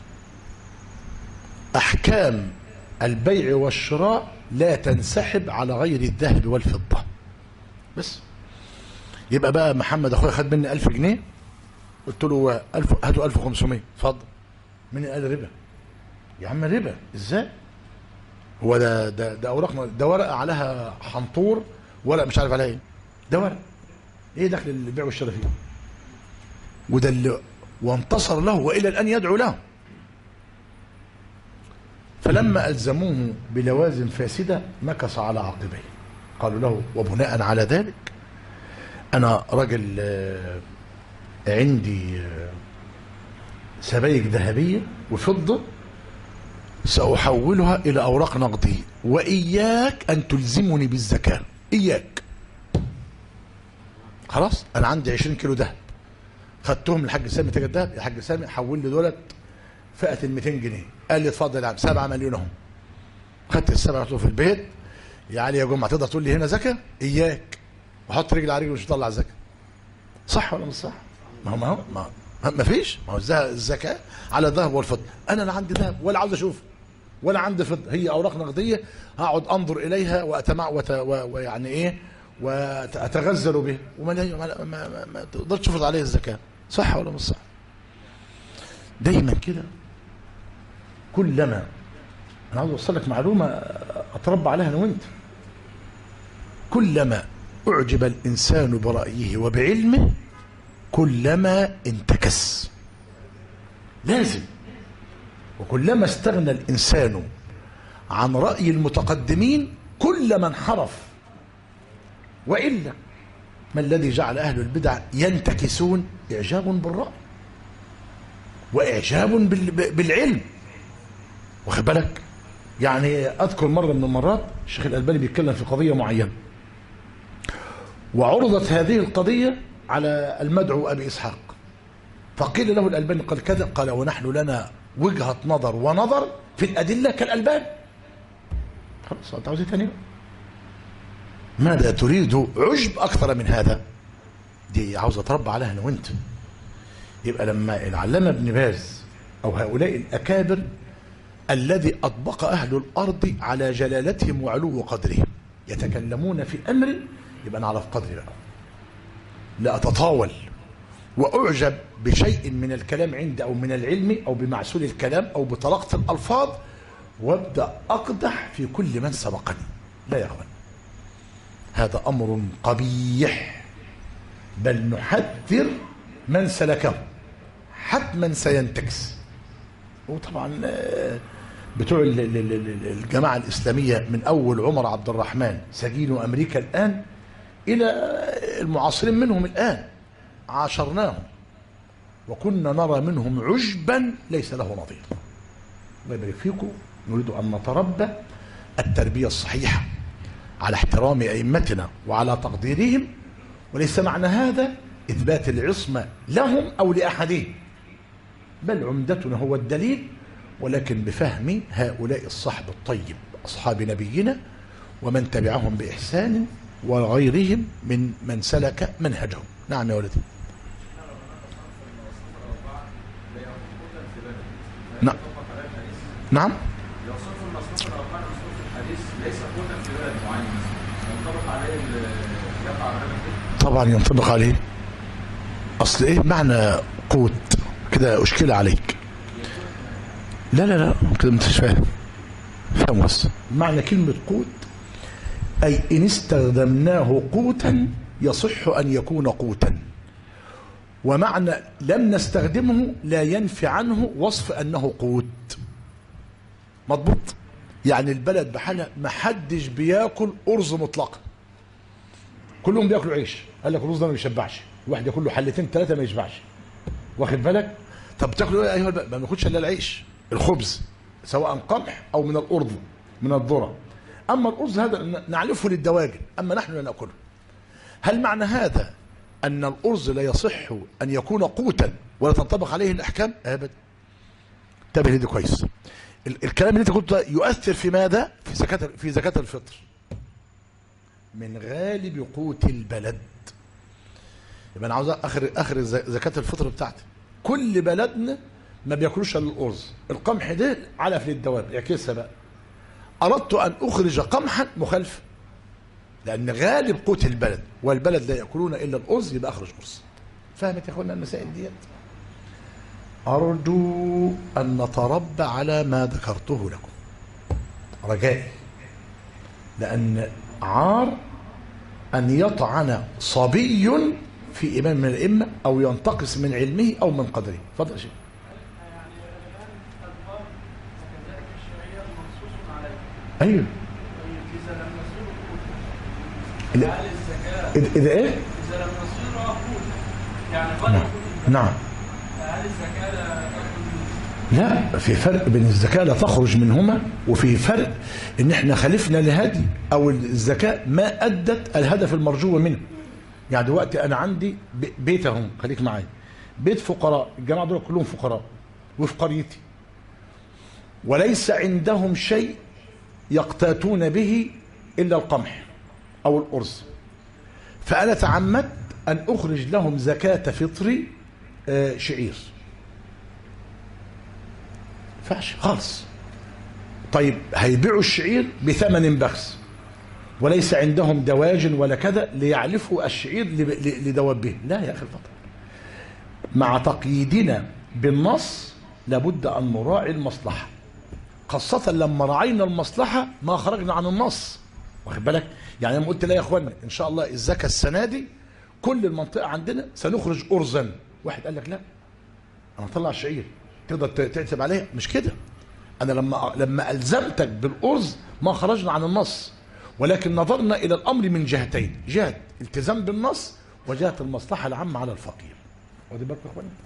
أحكام البيع والشراء لا تنسحب على غير الذهب والفضة بس. يبقى بقى محمد أخويا خد مني 1000 جنيه، قلت له 1000 هاتوا 1500، اتفضل. من قال ربا؟ يا عم ربا ازاي؟ هو ده اوراق، ده ورقه عليها حنطور، ورق مش عارف عليها ايه، ده ورق ايه دخل البيع والشراء فيه؟ وده اللي وانتصر له والى الان يدعو له. فلما الزموه بلوازم فاسده مكث على عقبيه. قالوا له وبناء على ذلك انا راجل عندي سبائك ذهبيه وفضه ساحولها الى اوراق نقديه، واياك ان تلزمني بالزكاه، اياك. خلاص انا عندي 20 كيلو ذهب، خدتهم للحاج سامي تاجر الذهب، يا حاج سامي حول لي دولت فئه ال 200 جنيه. قال لي اتفضل يا عم 7 مليون اهم. خدت السبعه في البيت. يا علي يا جمعه تقدر تقول لي هنا زكاه؟ اياك. وحط رجل على رجل مش هطلع زكاه. صح ولا مش صح؟ ما فيش، ما هو الزكاه على الذهب والفضه. انا لا عندي ذهب ولا عاوز اشوفه ولا عندي فضه، هي اوراق نقديه هقعد انظر اليها ويعني ايه واتغزل بها، ما تقدرش تفرض عليه الزكاه. صح ولا مش صح؟ دايما كده كلما انا عاوز اوصل لك معلومه اتربى عليها انا وانت، كلما اعجب الانسان برايه وبعلمه كلما انتكس، لازم. وكلما استغنى الانسان عن راي المتقدمين كلما انحرف. والا ما الذي جعل اهل البدع ينتكسون؟ اعجاب بالراي واعجاب بالعلم. واخد بالك؟ يعني اذكر مره من المرات الشيخ الالباني بيتكلم في قضيه معينه، وعرضت هذه القضيه على المدعو ابي اسحاق، فقيل له الالباني قال كذا، قال ونحن لنا وجهه نظر ونظر في الادله كالالباني. خلاص انت عاوز ايه ثاني؟ ماذا تريد عجب اكثر من هذا؟ دي عاوز اتربى عليها انا وانت. يبقى لما العلامه ابن باز او هؤلاء الاكابر الذي اطبق اهل الارض على جلالتهم وعلو قدرهم يتكلمون في امر، يبقى انا اعرف قدري بقى، لا اتطاول واعجب بشيء من الكلام عندي او من العلم او بمعسول الكلام او بطلاقه الالفاظ وابدا اقدح في كل من سبقني. لا يا اخوان، هذا امر قبيح، بل نحذر من سلكه حتما سينتكس. وطبعا بتوع الجماعه الاسلاميه من اول عمر عبد الرحمن سجين امريكا الان الى المعاصرين منهم الان عاشرناهم وكنا نرى منهم عجبا ليس له نظير. الله يبارك فيكم. نريد ان نتربى التربيه الصحيحه على احترام ائمتنا وعلى تقديرهم، وليس معنى هذا اثبات العصمه لهم او لاحدهم، بل عمدتنا هو الدليل، ولكن بفهم هؤلاء الصحب الطيب اصحاب نبينا ومن تبعهم باحسان وغيرهم من سلك منهجهم. نعم يا ولدي. نعم نعم. لو صرف المصروف الأربعة المصروف في الحديث ليس قوتا في بلد معين ينطبق عليه يقع عليه؟ طبعا ينطبق عليه. اصل ايه معنى قوت كده؟ اشكل عليك. لا لا لا كده انت مش فاهم. فاهم بس معنى كلمه قوت اي ان استخدمناه قوتا يصح ان يكون قوتا، ومعنى لم نستخدمه لا ينفي عنه وصف انه قوت. مضبوط؟ يعني البلد بحالها ما حدش بياكل ارز مطلقا، كلهم بياكلوا عيش. قال لك الرز ده ما بيشبعش، واحد ياكل له حلتين ثلاثه ما يشبعش. واخد بالك؟ طب بتاكلوا ايه ايها البلد؟ ما بناخدش الا العيش، الخبز، سواء قمح او من الارض من الذره. اما الارز هذا نعلفه للدواجن، اما نحن لا ناكله. هل معنى هذا ان الارز لا يصح ان يكون قوتا ولا تنطبق عليه الاحكام؟ ابدا. انتبه لدي كويس. الكلام اللي انت قلته يؤثر في ماذا؟ في زكاة الفطر من غالب قوت البلد. يبقى انا عاوز اخر زكاة الفطر بتاعتي. كل بلدنا ما بياكلوش الا الارز، القمح ده علف للدواب يعكسها بقى. اردت ان اخرج قمحا مخالفا لان غالب قوت البلد والبلد لا ياكلون الا الارز، يبقى اخرج ارز. فهمت يا اخوانا المسائل ديت؟ أرجو أن نتربى على ما ذكرته لكم رجائي، لأن عار أن يطعن صبي في إمام من الأئمة أو ينتقص من علمه أو من قدره. اتفضل يا شيخ. أيوه. إذا إيه؟ إذا لم يصير أقول يعني نعم. هل الزكاة لا، في فرق بين الزكاة لا تخرج منهما، وفي فرق ان احنا خالفنا لهدي او الزكاة ما ادت الهدف المرجو منه. يعني دلوقتي انا عندي بيت اهو، خليك معايا، بيت فقراء، الجماعة دول كلهم فقراء وفي قريتي، وليس عندهم شيء يقتاتون به الا القمح او الارز، فانا تعمدت ان اخرج لهم زكاة فطري شعير. فاش خالص. طيب هيبيعوا الشعير بثمن بخس وليس عندهم دواجن ولا كذا ليعلفوا الشعير لدوابهم. لا يا اخي الفضل، مع تقييدنا بالنص لابد ان نراعي المصلحه، خاصه لما راعينا المصلحه ما خرجنا عن النص، واخد بالك؟ يعني انا قلت لا يا اخوانا ان شاء الله الزكاه السنه دي كل المنطقه عندنا سنخرج ارزا، واحد قال لك لا انا اطلع الشعير تقدر تعتب عليها، مش كده. انا لما الزمتك بالارز ما خرجنا عن النص، ولكن نظرنا الى الامر من جهتين، جهه التزام بالنص وجهه المصلحه العامه على الفقير. واخد بالك يا اخوانا؟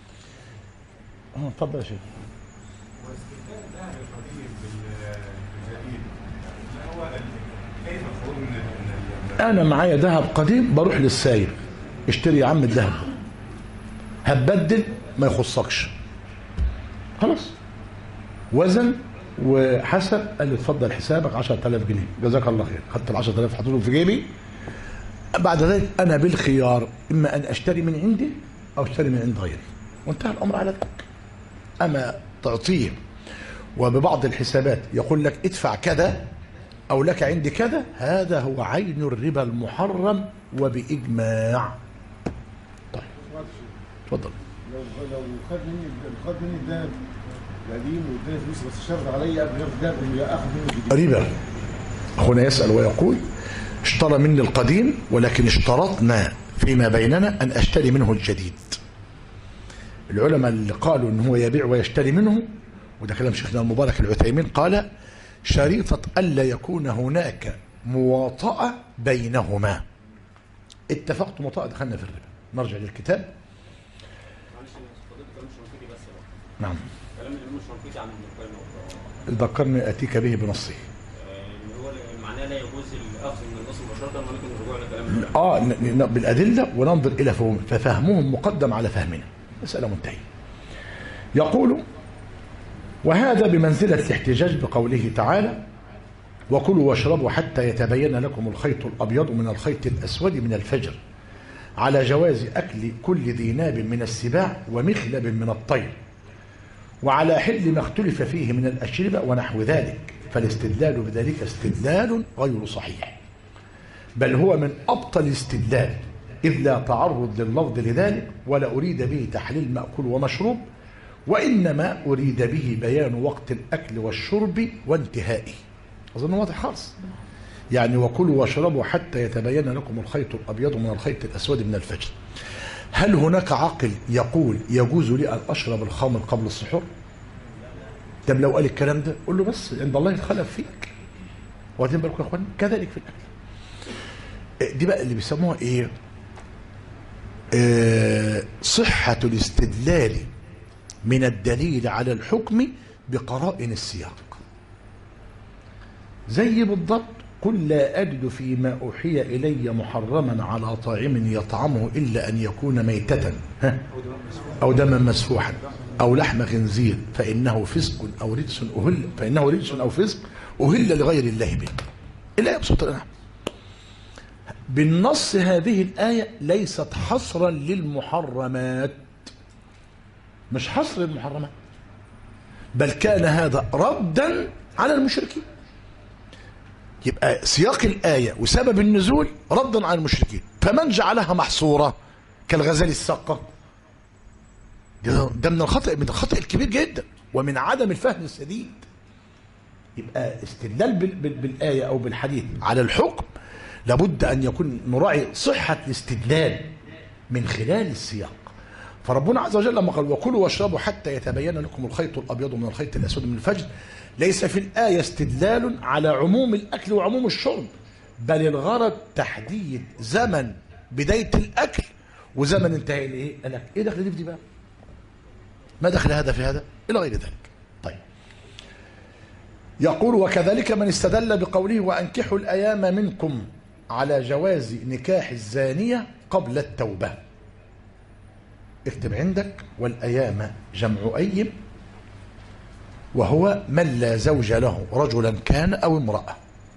اتفضل يا شيخ. واستخدام الذهب القديم بالجديد ما هو كيف الخروج من انا معايا ذهب قديم بروح للسايق اشتري يا عم الذهب، هتبدل ما يخصكش، خلاص وزن وحسب، قال لي اتفضل حسابك 10000 جنيه، جزاك الله خير، خدت ال 10000 حطيتهم في جيبي. بعد ذلك انا بالخيار اما ان اشتري من عندي او اشتري من عند غيري، وانتهى الامر على ذلك. اما تعطيه وببعض الحسابات يقول لك ادفع كذا او لك عندي كذا، هذا هو عين الربا المحرم وباجماع. طيب اتفضل. لو خد مني الذهب القديم واداني فلوس بس شرط عليا قبل ما ياخد الذهب انه ياخد منه الجديد. ربا. اخونا يسال ويقول اشترى مني القديم ولكن اشترطنا فيما بيننا ان اشتري منه الجديد. العلماء اللي قالوا ان هو يبيع ويشتري منه، وده كلام شيخنا المبارك العثيمين، قال شريطة الا يكون هناك مواطأة بينهما. اتفقت مواطأة دخلنا في الربا. نرجع للكتاب. نعم. كلام الامام الشنقيطي عن ابن القيم ذكرني اتيك به بنصه. اللي هو معناه لا يجوز الاخذ من النص مباشره ولكن الرجوع لكلام بالادله وننظر الى فهمهم، ففهمهم مقدم على فهمنا. مساله منتهيه. يقول وهذا بمنزله الاحتجاج بقوله تعالى وكلوا واشربوا حتى يتبين لكم الخيط الابيض من الخيط الاسود من الفجر، على جواز اكل كل ذي ناب من السباع ومخلب من الطير، وعلى حل ما اختلف فيه من الأشربة ونحو ذلك، فالاستدلال بذلك استدلال غير صحيح، بل هو من أبطل الاستدلال، إذ لا تعرض لللفظ لذلك ولا أريد به تحليل مأكول ومشروب، وإنما أريد به بيان وقت الأكل والشرب وانتهائه. أظن واضح خالص. يعني وكلوا واشربوا حتى يتبين لكم الخيط الأبيض من الخيط الأسود من الفجر. هل هناك عاقل يقول يجوز لي أن أشرب الخمر قبل السحور؟ طب لو قال الكلام ده قول له بس عند الله يتخلف فيك. واخدين بالكم يا اخوان؟ كذلك في الاكل. دي بقى اللي بيسموها ايه؟ صحة الاستدلال من الدليل على الحكم بقرائن السياق. زي بالضبط قل لا أجد فيما أوحي إلي محرما على طاعم يطعمه إلا أن يكون ميتة أو دما مسفوحا أو لحم خنزير فإنه فسق أو رجس أهل فإنه رجس أو فسق أهل لغير الله به. إلا يبسط الأنعام. بالنص هذه الآية ليست حصرا للمحرمات، مش حصر المحرمات، بل كان هذا ردا على المشركين. يبقى سياق الآية وسبب النزول ردا على المشركين، فمن جعلها محصورة كالغزال الساقة ده من الخطأ الكبير جدا ومن عدم الفهم السديد. يبقى استدلال بالآية أو بالحديث على الحكم لابد أن يكون نراعي صحة الاستدلال من خلال السياق. فربنا عز وجل لما قال وكلوا واشربوا حتى يتبين لكم الخيط الأبيض من الخيط الأسود من الفجر، ليس في الآية استدلال على عموم الأكل وعموم الشرب، بل الغرض تحديد زمن بداية الأكل وزمن انتهاء الأكل. إيه دخل دي بقى؟ ما دخل هذا في هذا إلى غير ذلك. طيب، يقول وكذلك من استدل بقوله وأنكحوا الأيام منكم على جواز نكاح الزانية قبل التوبة. اكتب عندك والأيام جمع أيم، وهو من لا زوج له رجلا كان أو امرأة.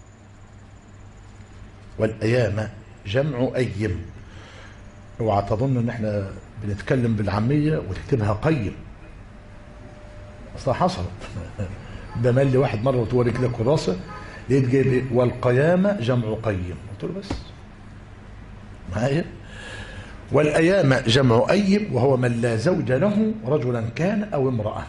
والأيام جمع أيم. اوعى تظن ان احنا بنتكلم بالعامية وتكتبها قيم، اصلا حصلت. ده مال لي واحد مرة وتوري كده كراسة لقيت جايب ايه والقيامة جمع قيم، قلت له بس معايا. والأيام جمع أيم وهو من لا زوج له رجلا كان أو امرأة.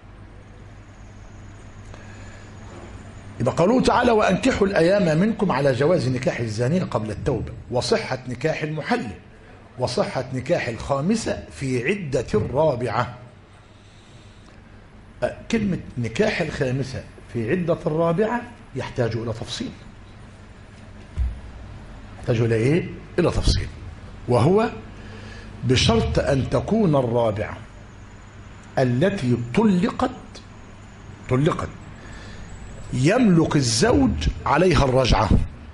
إذا قالوا تعالى وأنكحوا الأيام منكم على جواز نكاح الزانية قبل التوبة وصحة نكاح المحلل وصحة نكاح الخامسة في عدة الرابعة. كلمة نكاح الخامسة في عدة الرابعة يحتاج إلى تفصيل. يحتاج إلى إيه؟ إلى تفصيل، وهو بشرط أن تكون الرابعة التي طلقت يملك الزوج عليها الرجعة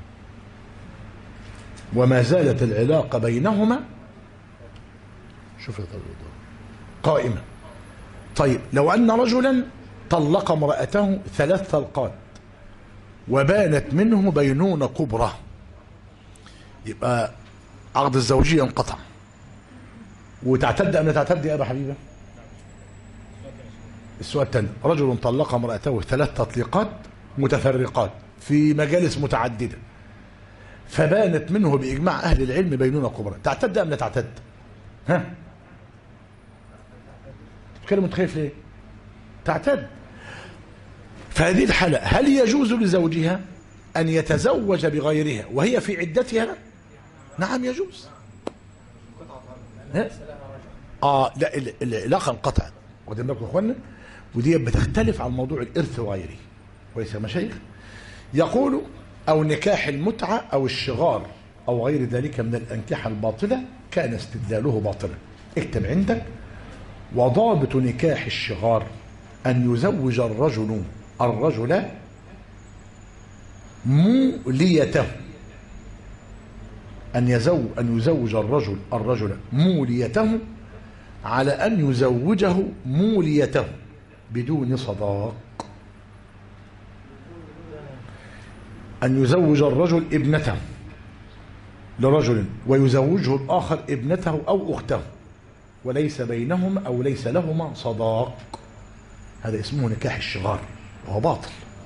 وما زالت العلاقة بينهما قائمة. طيب، لو أن رجلا طلق امرأته 3 طلقات وبانت منه بينونة كبرى، يبقى عقد الزوجية انقطع. وتعتد أم لا تعتد يا أبا حبيبة؟ السؤال الثاني، رجل طلق امرأته 3 تطليقات متفرقات في مجالس متعددة فبانت منه بإجماع أهل العلم بينونة كبرى، تعتد أم لا تعتد؟ ها؟ تتكلم متخيف ليه؟ تعتد. فهذه الحالة هل يجوز لزوجها أن يتزوج بغيرها وهي في عدتها؟ نعم يجوز. لا العلاقة انقطعت. واخدين بالكم يا اخوانا؟ ودي بتختلف عن موضوع الإرث وغيره. كويس يا مشايخ؟ يقول أو نكاح المتعة أو الشغار أو غير ذلك من الأنكحة الباطلة كان استدلاله باطلا. اكتب عندك وضابط نكاح الشغار أن يزوج الرجل موليته، أن يزوج الرجل موليته على أن يزوجه موليته بدون صداق. أن يزوج الرجل ابنته لرجل ويزوجه الآخر ابنته أو أخته وليس بينهم أو ليس لهما صداق، هذا اسمه نكاح الشغار وهو باطل.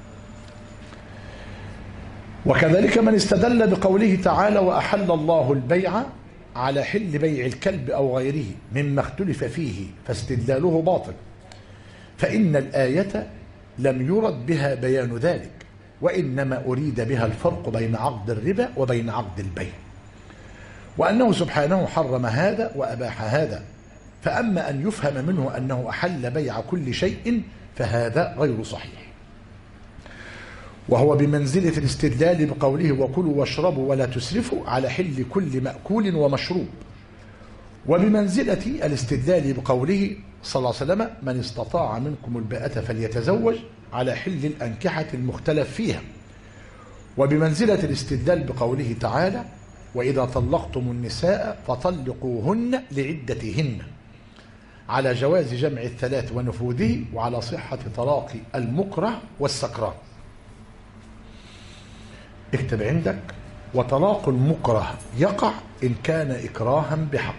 وكذلك من استدل بقوله تعالى وأحل الله البيع على حل بيع الكلب أو غيره مما اختلف فيه فاستدلاله باطل، فإن الآية لم يرد بها بيان ذلك، وإنما أريد بها الفرق بين عقد الربا وبين عقد البيع، وأنه سبحانه حرم هذا وأباح هذا. فأما أن يفهم منه أنه أحل بيع كل شيء فهذا غير صحيح، وهو بمنزلة الاستدلال بقوله وكلوا واشربوا ولا تسرفوا على حل كل مأكول ومشروب، وبمنزلة الاستدلال بقوله صلى الله عليه وسلم من استطاع منكم الباءة فليتزوج على حل الأنكحة المختلف فيها، وبمنزلة الاستدلال بقوله تعالى وإذا طلقتم النساء فطلقوهن لعدتهن على جواز جمع الثلاث ونفوذه وعلى صحة طلاق المكره والسكران. اكتب عندك وطلاق المكره يقع إن كان إكراها بحق.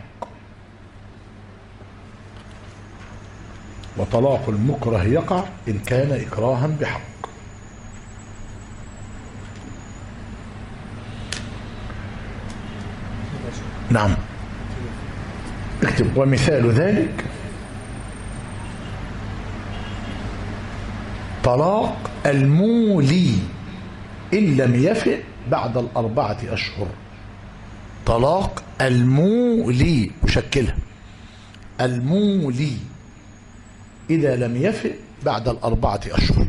وطلاق المكره يقع إن كان إكراها بحق. نعم. اكتب ومثال ذلك طلاق المولي إن لم يفئ بعد ال4 أشهر. طلاق المولي، وشكلها المولي إذا لم يفئ بعد ال4 أشهر.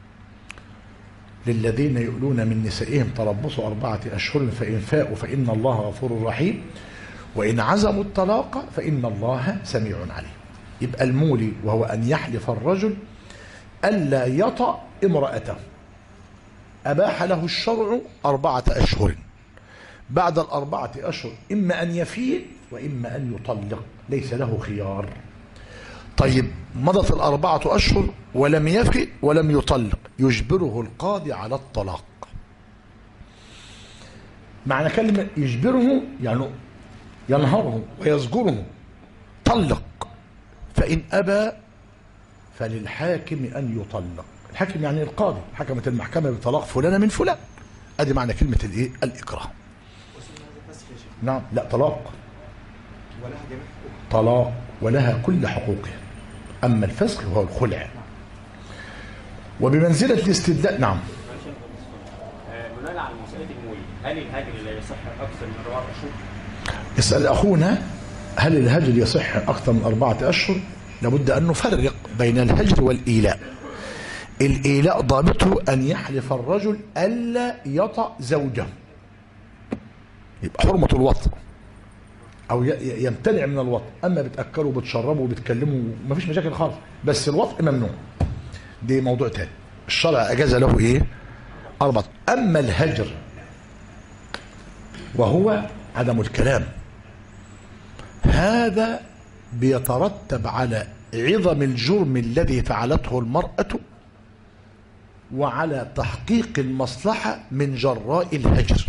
للذين يؤلون من نسائهم تربصوا 4 أشهر فإن فاءوا فإن الله غفور رحيم وإن عزموا الطلاق فإن الله سميع عليم. يبقى المولي وهو أن يحلف الرجل ألا يطأ امرأته، أباح له الشرع 4 أشهر، بعد ال4 أشهر إما أن يفيء وإما أن يطلق، ليس له خيار. طيب مضت ال4 أشهر ولم يفئ ولم يطلق، يجبره القاضي على الطلاق. معنى كلمة يجبره يعني ينهره ويزجره، طلق. فإن أبى فللحاكم أن يطلق. الحاكم يعني القاضي، حكمت المحكمة بطلاق فلانة من فلان. أدي معنى كلمة الإيه؟ الإكراه. نعم، لا طلاق، ولها جميع حقوقها. طلاق ولها كل حقوقها. أما الفسخ هو الخلع. وبمنزلة الاستدلال. نعم. بناء على مسألة المولي، هل الهجر لا يصح أكثر من 4 أشهر؟ يسأل أخونا هل الهجر يصح أكثر من 4 أشهر؟ لابد أن نفرق بين الهجر والإيلاء. الإيلاء ضابطه أن يحلف الرجل ألا يطأ زوجه، يبقى حرمة الوطء، أو يمتنع من الوطء. أما بتأكله وبتشربه وبتكلمه مفيش مشاكل خالص، بس الوطء ممنوع، دي موضوع تاني. الشرع أجاز له إيه؟ 4. أما الهجر وهو عدم الكلام، هذا بيترتب على عظم الجرم الذي فعلته المرأة وعلى تحقيق المصلحة من جراء الهجر.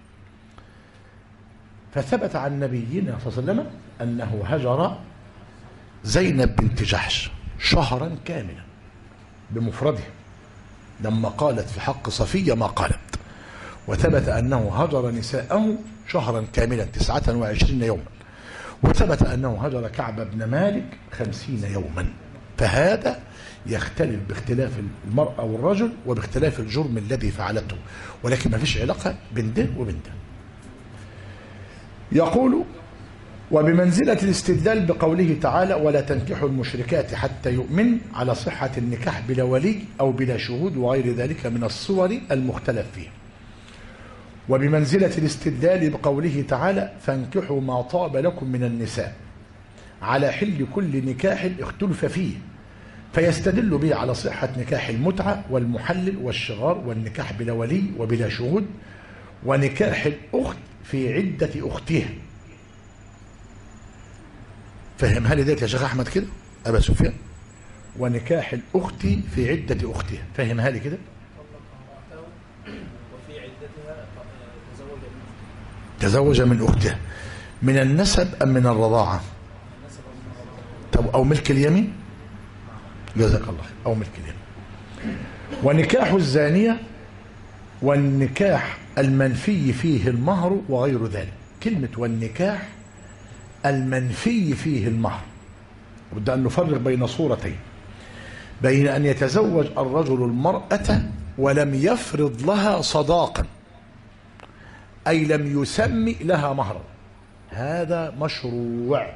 فثبت عن نبينا صلى الله عليه وسلم أنه هجر زينب بنت جحش شهرا كاملا بمفرده، لما قالت في حق صفية ما قالت. وثبت أنه هجر نساءه شهرا كاملا 29 يوما. وثبت أنه هجر كعب بن مالك 50 يوما. فهذا يختلف باختلاف المرأة والرجل وباختلاف الجرم الذي فعلته، ولكن ما فيش علاقة بين ده وبين ده. يقول وبمنزلة الاستدلال بقوله تعالى ولا تنكحوا المشركات حتى يؤمن، على صحة النكاح بلا ولي أو بلا شهود وغير ذلك من الصور المختلف فيها. وبمنزلة الاستدلال بقوله تعالى فانكحوا ما طاب لكم من النساء، على حل كل نكاح اختلف فيه، فيستدل به على صحة نكاح المتعة والمحلل والشغار والنكاح بلا ولي وبلا شهود، ونكاح الأخت في عدة أختها. فهمها لي ديت يا شيخ أحمد كده أبا سفيان؟ ونكاح الأخت في عدة أختها، فهمها لي كده. وفي عدتها تزوج من أختها من النسب أم من الرضاعة؟ طب أو ملك اليمين؟ جزاك الله خير، أو ملك اليمين. ونكاح الزانية والنكاح المنفي فيه المهر وغير ذلك. كلمة والنكاح المنفي فيه المهر، بدنا أن نفرق بين صورتين، بين أن يتزوج الرجل المرأة ولم يفرض لها صداقا، أي لم يسمي لها مهرا، هذا مشروع.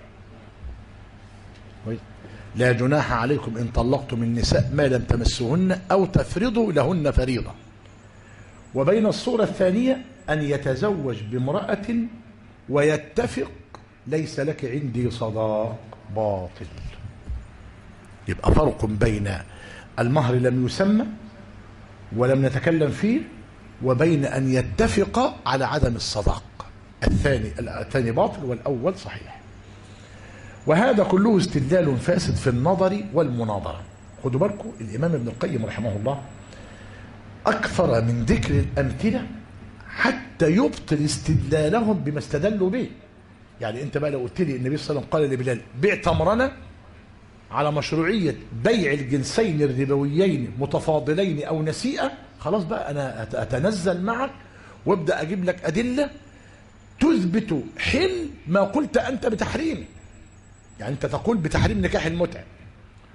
لا جناح عليكم إن طلقتم النساء ما لم تمسوهن أو تفرضوا لهن فريضة. وبين الصورة الثانية أن يتزوج بامرأة ويتفق ليس لك عندي صداق، باطل. يبقى فرق بين المهر لم يسمى ولم نتكلم فيه وبين أن يتفق على عدم الصداق. الثاني باطل والأول صحيح. وهذا كله استدلال فاسد في النظر والمناظرة. خدوا بالكم الإمام ابن القيم رحمه الله أكثر من ذكر الأمثلة حتى يبطل استدلالهم بما استدلوا به. يعني أنت بقى لو قلت لي النبي صلى الله عليه وسلم قال لبلال بيع تمرنا على مشروعية بيع الجنسين الربويين متفاضلين أو نسيئة، خلاص بقى أنا أتنزل معك وابدأ أجيب لك أدلة تثبت حل ما قلت أنت بتحريمه. يعني أنت تقول بتحريم نكاح المتعة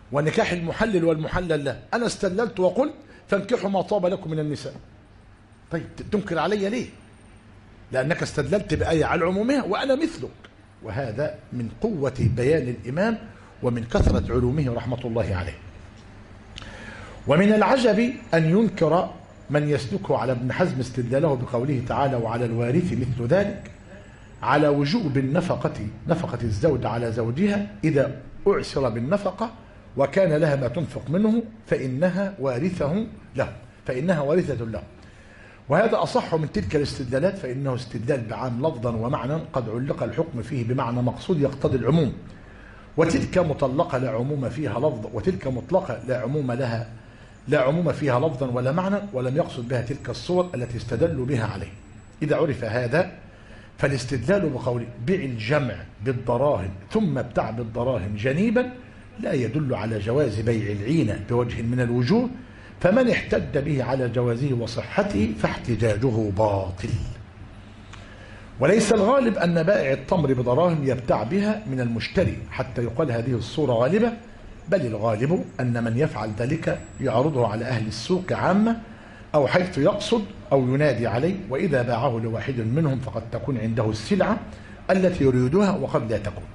ونكاح المحلل والمحلل له. أنا استدللت وقلت فانكحوا ما طاب لكم من النساء. طيب تنكر علي ليه؟ لأنك استدللت بآية على عمومها وأنا مثلك. وهذا من قوة بيان الإمام ومن كثرة علومه رحمة الله عليه. ومن العجب أن ينكر من يسلكه على ابن حزم استدلاله بقوله تعالى وعلى الوارث مثل ذلك على وجوب نفقة الزوج على زوجها إذا أعسر بالنفقة وكان لها ما تنفق منه فإنها وارثة له. وهذا أصح من تلك الاستدلالات، فإنه استدلال بعام لفظا ومعنى قد علق الحكم فيه بمعنى مقصود يقتضي العموم، وتلك مطلقة لا عموم فيها لفظ، وتلك مطلقة لا عموم فيها لفظا ولا معنى، ولم يقصد بها تلك الصور التي استدلوا بها عليه. إذا عرف هذا فالاستدلال بقول بيع الجمع بالدراهم ثم ابتاع بالدراهم جنيبا لا يدل على جواز بيع العينة بوجه من الوجوه، فمن احتج به على جوازه وصحته فاحتجاجه باطل. وليس الغالب أن بائع التمر بدراهم يبتاع بها من المشتري حتى يقال هذه الصورة غالبة، بل الغالب أن من يفعل ذلك يعرضه على أهل السوق عامة أو حيث يقصد أو ينادي عليه، وإذا باعه لواحد منهم فقد تكون عنده السلعة التي يريدها وقد لا تكون.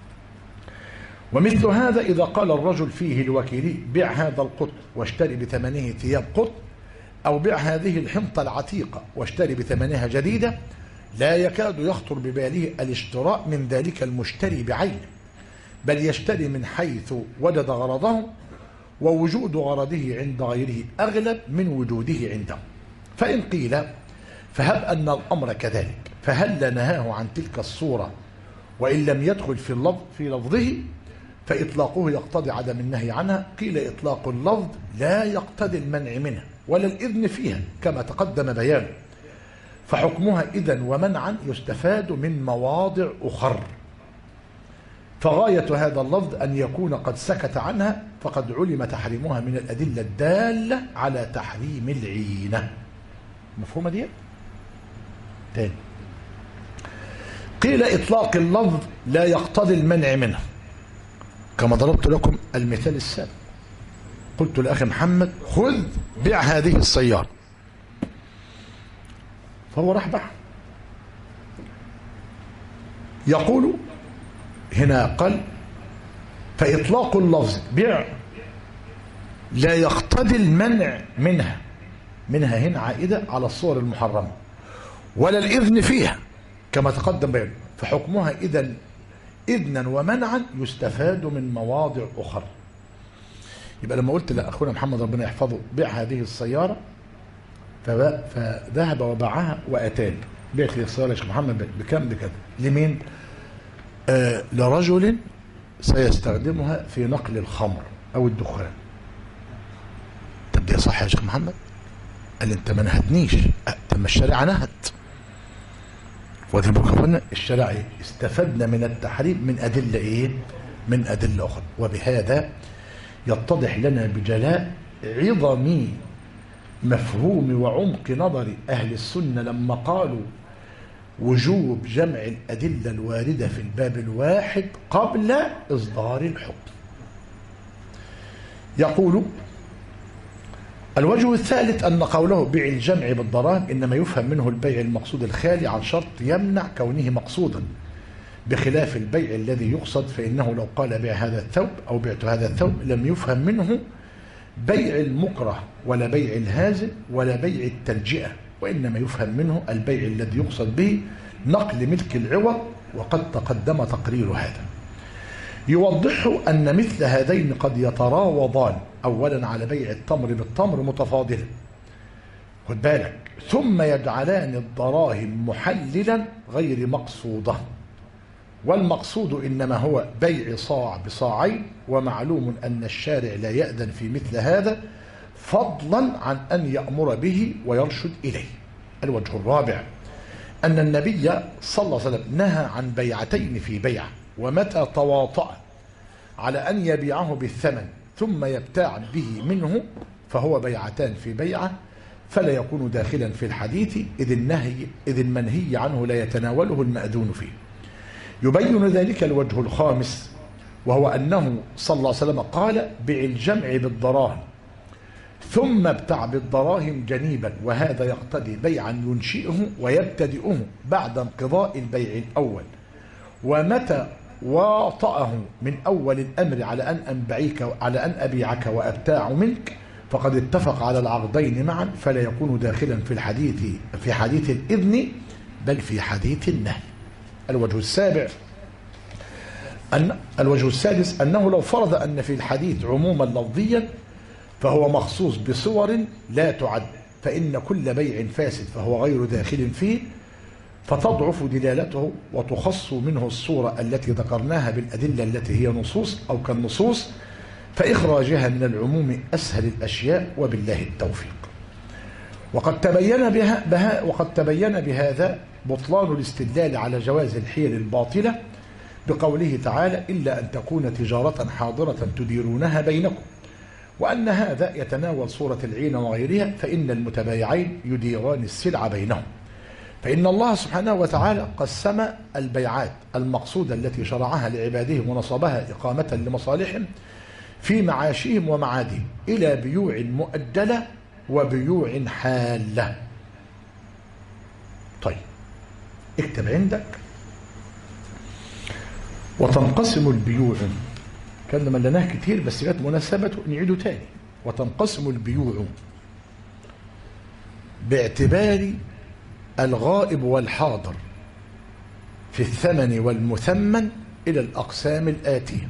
ومثل هذا إذا قال الرجل فيه لوكيله بيع هذا القطن واشتري بثمنه ثياب قطن، أو بيع هذه الحنطة العتيقة واشتري بثمنها جديدة، لا يكاد يخطر بباله الاشتراء من ذلك المشتري بعينه، بل يشتري من حيث وجد غرضه، ووجود غرضه عند غيره أغلب من وجوده عنده. فإن قيل فهب أن الأمر كذلك، فهل نهاه عن تلك الصورة وإن لم يدخل في لفظه فإطلاقه يقتضي عدم النهي عنها؟ قيل إطلاق اللفظ لا يقتضي المنع منها ولا الإذن فيها كما تقدم بيانه، فحكمها إذن ومنعا يستفاد من مواضع أخر، فغاية هذا اللفظ أن يكون قد سكت عنها فقد علم تحريمها من الأدلة الدالة على تحريم العينة. مفهومة دي؟ تاني، قيل إطلاق اللفظ لا يقتضي المنع منه، كما ضربت لكم المثال السابق، قلت لأخي محمد خذ بيع هذه السيارة، فهو راح باعها. يقول هنا قال فإطلاق اللفظ بيع لا يقتضي المنع منها هنا عائدة على الصور المحرمة ولا الإذن فيها كما تقدم بيانه، فحكمها إذن إذنا ومنعا يستفاد من مواضع أخرى. يبقى لما قلت لأخونا محمد ربنا يحفظه بيع هذه السيارة، فذهب وباعها وأتاني، بعت لي السيارة يا شيخ محمد بكم بكذا، لمين؟ لرجل سيستخدمها في نقل الخمر أو الدخان. طب دي صح يا شيخ محمد؟ قال لي أنت ما نهتنيش. طب الشريعة نهت، وذي بقى الشريعة استفدنا من التحريم من أدلة إيه؟ من أدلة أخرى. وبهذا يتضح لنا بجلاء عظم مفهوم وعمق نظر أهل السنة لما قالوا وجوب جمع الأدلة الواردة في الباب الواحد قبل إصدار الحكم. يقول الوجه الثالث أن قوله بيع الجمع بالدراهم إنما يفهم منه البيع المقصود الخالي عن شرط يمنع كونه مقصودا، بخلاف البيع الذي يقصد، فإنه لو قال بيع هذا الثوب أو بعت هذا الثوب لم يفهم منه بيع المكره ولا بيع الهازل ولا بيع التلجئة، وإنما يفهم منه البيع الذي يقصد به نقل ملك العوض، وقد تقدم تقرير هذا. يوضح أن مثل هذين قد يتراوضان أولا على بيع التمر بالتمر متفاضلا، خد بالك، ثم يجعلان الدراهم محللا غير مقصودة، والمقصود إنما هو بيع صاع بصاعين، ومعلوم أن الشارع لا يأذن في مثل هذا فضلا عن أن يأمر به ويرشد إليه. الوجه الرابع أن النبي صلى الله عليه وسلم نهى عن بيعتين في بيعة، ومتى تواطأ على أن يبيعه بالثمن ثم يبتاع به منه فهو بيعتان في بيعة، فلا يكون داخلا في الحديث إذ المنهي عنه لا يتناوله المأذون فيه. يبين ذلك الوجه الخامس وهو أنه صلى الله عليه وسلم قال: بع الجمع بالدراهم ثم ابتع بالدراهم جنيبا، وهذا يقتضي بيعا ينشئه ويبتدئه بعد انقضاء البيع الأول، ومتى واطأه من أول الأمر على أن أبيعك وأبتاع منك فقد اتفق على العقدين معا، فلا يكون داخلا في حديث الإذن بل في حديث النهي. الوجه السادس أنه لو فرض أن في الحديث عموما لفظيا فهو مخصوص بصور لا تعد، فإن كل بيع فاسد فهو غير داخل فيه، فتضعف دلالته وتخص منه الصورة التي ذكرناها بالأدلة التي هي نصوص أو كالنصوص، فإخراجها من العموم أسهل الأشياء، وبالله التوفيق. وقد تبين بهذا بطلان الاستدلال على جواز الحيل الباطلة بقوله تعالى: إلا أن تكون تجارة حاضرة تديرونها بينكم، وأن هذا يتناول صورة العين وغيرها، فإن المتبايعين يديران السلع بينهم، فإن الله سبحانه وتعالى قسم البيعات المقصودة التي شرعها لعباده ونصبها إقامة لمصالحهم في معاشهم ومعادهم إلى بيوع مؤجلة وبيوع حالة. طيب اكتب عندك: وتنقسم البيوع، كان ملناه كتير بس جت مناسبته نعيده تاني. وتنقسم البيوع باعتبار الغائب والحاضر في الثمن والمثمن إلى الأقسام الآتية.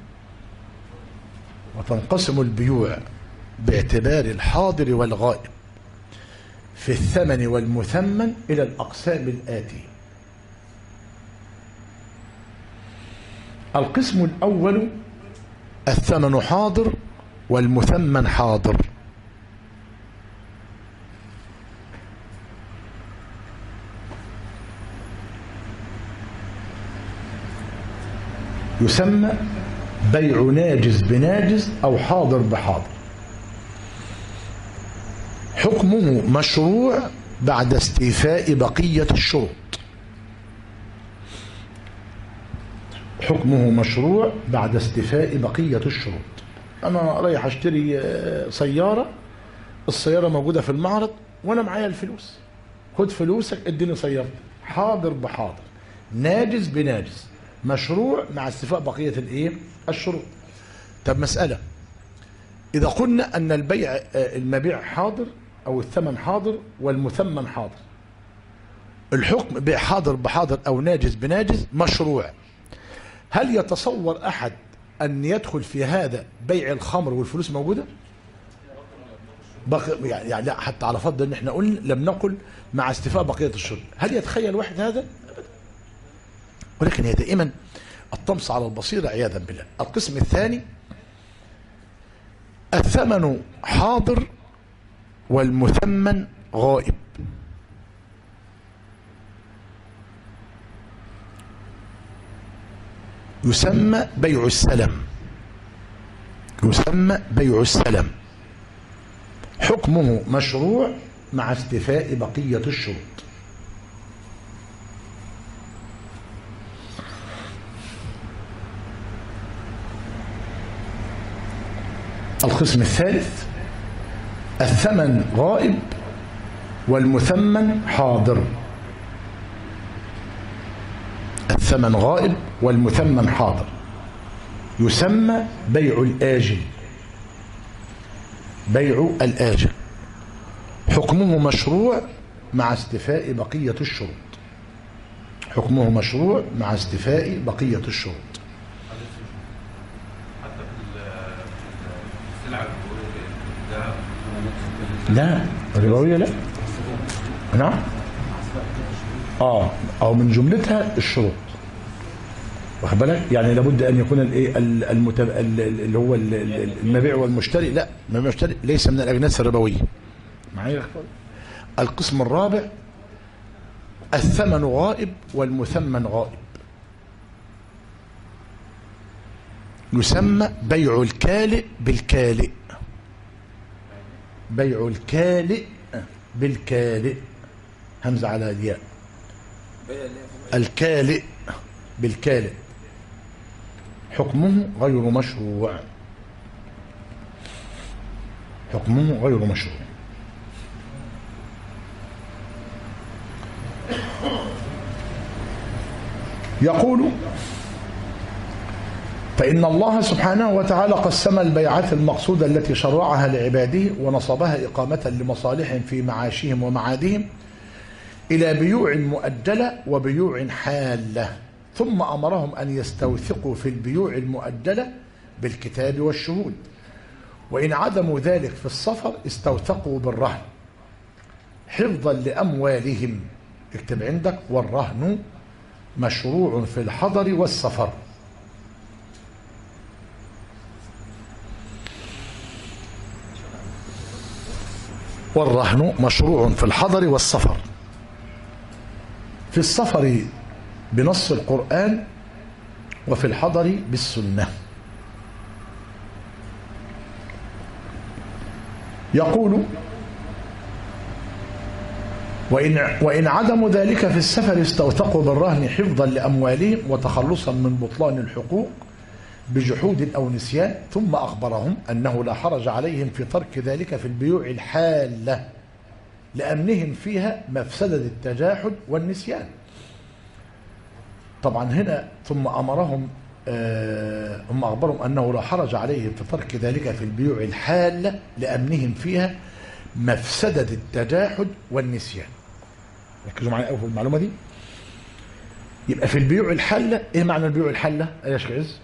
وتنقسم البيوع باعتبار الحاضر والغائب في الثمن والمثمن إلى الأقسام الآتية. القسم الأول: الثمن حاضر والمثمن حاضر. يسمى بيع ناجز بناجز أو حاضر بحاضر. حكمه مشروع بعد استيفاء بقية الشروط. حكمه مشروع بعد استيفاء بقية الشروط. أنا رايح أشتري سيارة، السيارة موجودة في المعرض وأنا معايا الفلوس، خد فلوسك اديني سيارتي. حاضر بحاضر، ناجز بناجز، مشروع مع استيفاء بقية الشروط. طب مسألة: إذا قلنا أن المبيع حاضر أو الثمن حاضر والمثمن حاضر، الحكم بيع حاضر بحاضر أو ناجز بناجز مشروع، هل يتصور أحد أن يدخل في هذا بيع الخمر والفلوس موجودة؟ يعني لا، حتى على فضل أن احنا قلنا لم نقل مع استيفاء بقية الشروط. هل يتخيل واحد هذا؟ ولكن هي دائما الطمس على البصيرة عياذا بالله. القسم الثاني: الثمن حاضر والمثمن غائب. يسمى بيع السلم. يسمى بيع السلم. حكمه مشروع مع استيفاء بقية الشروط. القسم الثالث: الثمن غائب والمثمن حاضر. الثمن غائب والمثمن حاضر. يسمى بيع الآجل. بيع الآجل. حكمه مشروع مع استيفاء بقية الشروط. حكمه مشروع مع استيفاء بقية الشروط. لا الربوية لا. نعم. او من جملتها الشروط، واخد بالك؟ يعني لابد ان يكون اللي هو المبيع والمشتري، لا، المبيع والمشتري ليس من الاجناس الربويه. معايا؟ القسم الرابع: الثمن غائب والمثمن غائب. يسمى بيع الكالئ بالكالئ. بيع الكالئ بالكالئ، همزة على الياء. الكالئ بالكالئ. حكمه غير مشروع. حكمه غير مشروع. يقول: فإن الله سبحانه وتعالى قسم البيعات المقصودة التي شرعها لعباده ونصبها إقامة لمصالحهم في معاشهم ومعادهم إلى بيوع مؤجلة وبيوع حالة، ثم أمرهم أن يستوثقوا في البيوع المؤجلة بالكتاب والشهود، وإن عدموا ذلك في السفر استوثقوا بالرهن حفظا لأموالهم. اكتب عندك: والرهن مشروع في الحضر والسفر. والرهن مشروع في الحضر والسفر. في السفر بنص القرآن، وفي الحضر بالسنة. يقول: وإن عدموا ذلك في السفر استوثقوا بالرهن حفظا لأموالهم وتخلصا من بطلان الحقوق بجحود أو نسيان، ثم أخبرهم أنه لا حرج عليهم في ترك ذلك في البيوع الحالة لأمنهم فيها مفسدة التجاحد والنسيان. طبعا هنا ثم أمرهم هم أخبرهم أنه لا حرج عليهم في ترك ذلك في البيوع الحالة لأمنهم فيها مفسدة التجاحد والنسيان. ركزوا معايا قوي في المعلومة دي. يبقى في البيوع الحالة، إيه معنى البيوع الحالة؟ يا شيخ عز،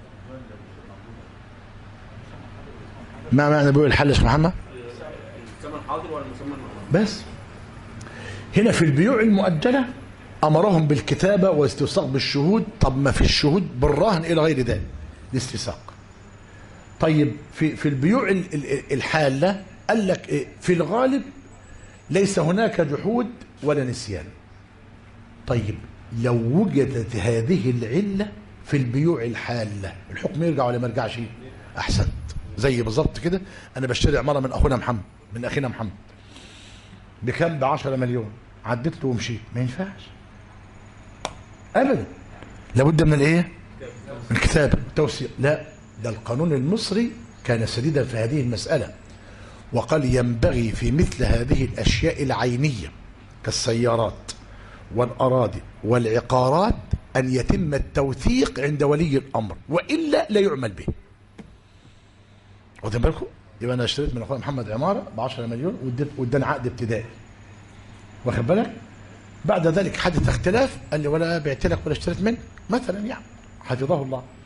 ما معنى البيوع الحالة يا شيخ محمد؟ المسمى الحاضر ولا المسمى المؤجل؟ بس هنا في البيوع المؤجلة أمرهم بالكتابة واستوثاق بالشهود. طب ما في الشهود بالرهن إلى غير ذلك الاستيثاق. طيب في البيوع الحالة قال لك إيه؟ في الغالب ليس هناك جحود ولا نسيان. طيب لو وجدت هذه العلة في البيوع الحالة الحكم يرجع ولا ما يرجعش؟ أحسنت. زي بالظبط كده أنا بشتري عمارة من أخونا محمد، من أخينا محمد، بكم؟ ب10 مليون. عديت له ومشيت، ما ينفعش أبدا، لابد من الإيه؟ من الكتابة والتوثيق. لا، ده القانون المصري كان سديدا في هذه المسألة، وقال ينبغي في مثل هذه الأشياء العينية كالسيارات والأراضي والعقارات أن يتم التوثيق عند ولي الأمر، وإلا لا يعمل به. واخدين بالكم؟ يبقى أنا اشتريت من أخويا محمد عمارة ب10 مليون واداني عقد ابتدائي، واخد بالك؟ بعد ذلك حدث اختلاف، قال لي ولا بعت لك ولا اشتريت منك مثلا، يعني حفظه الله.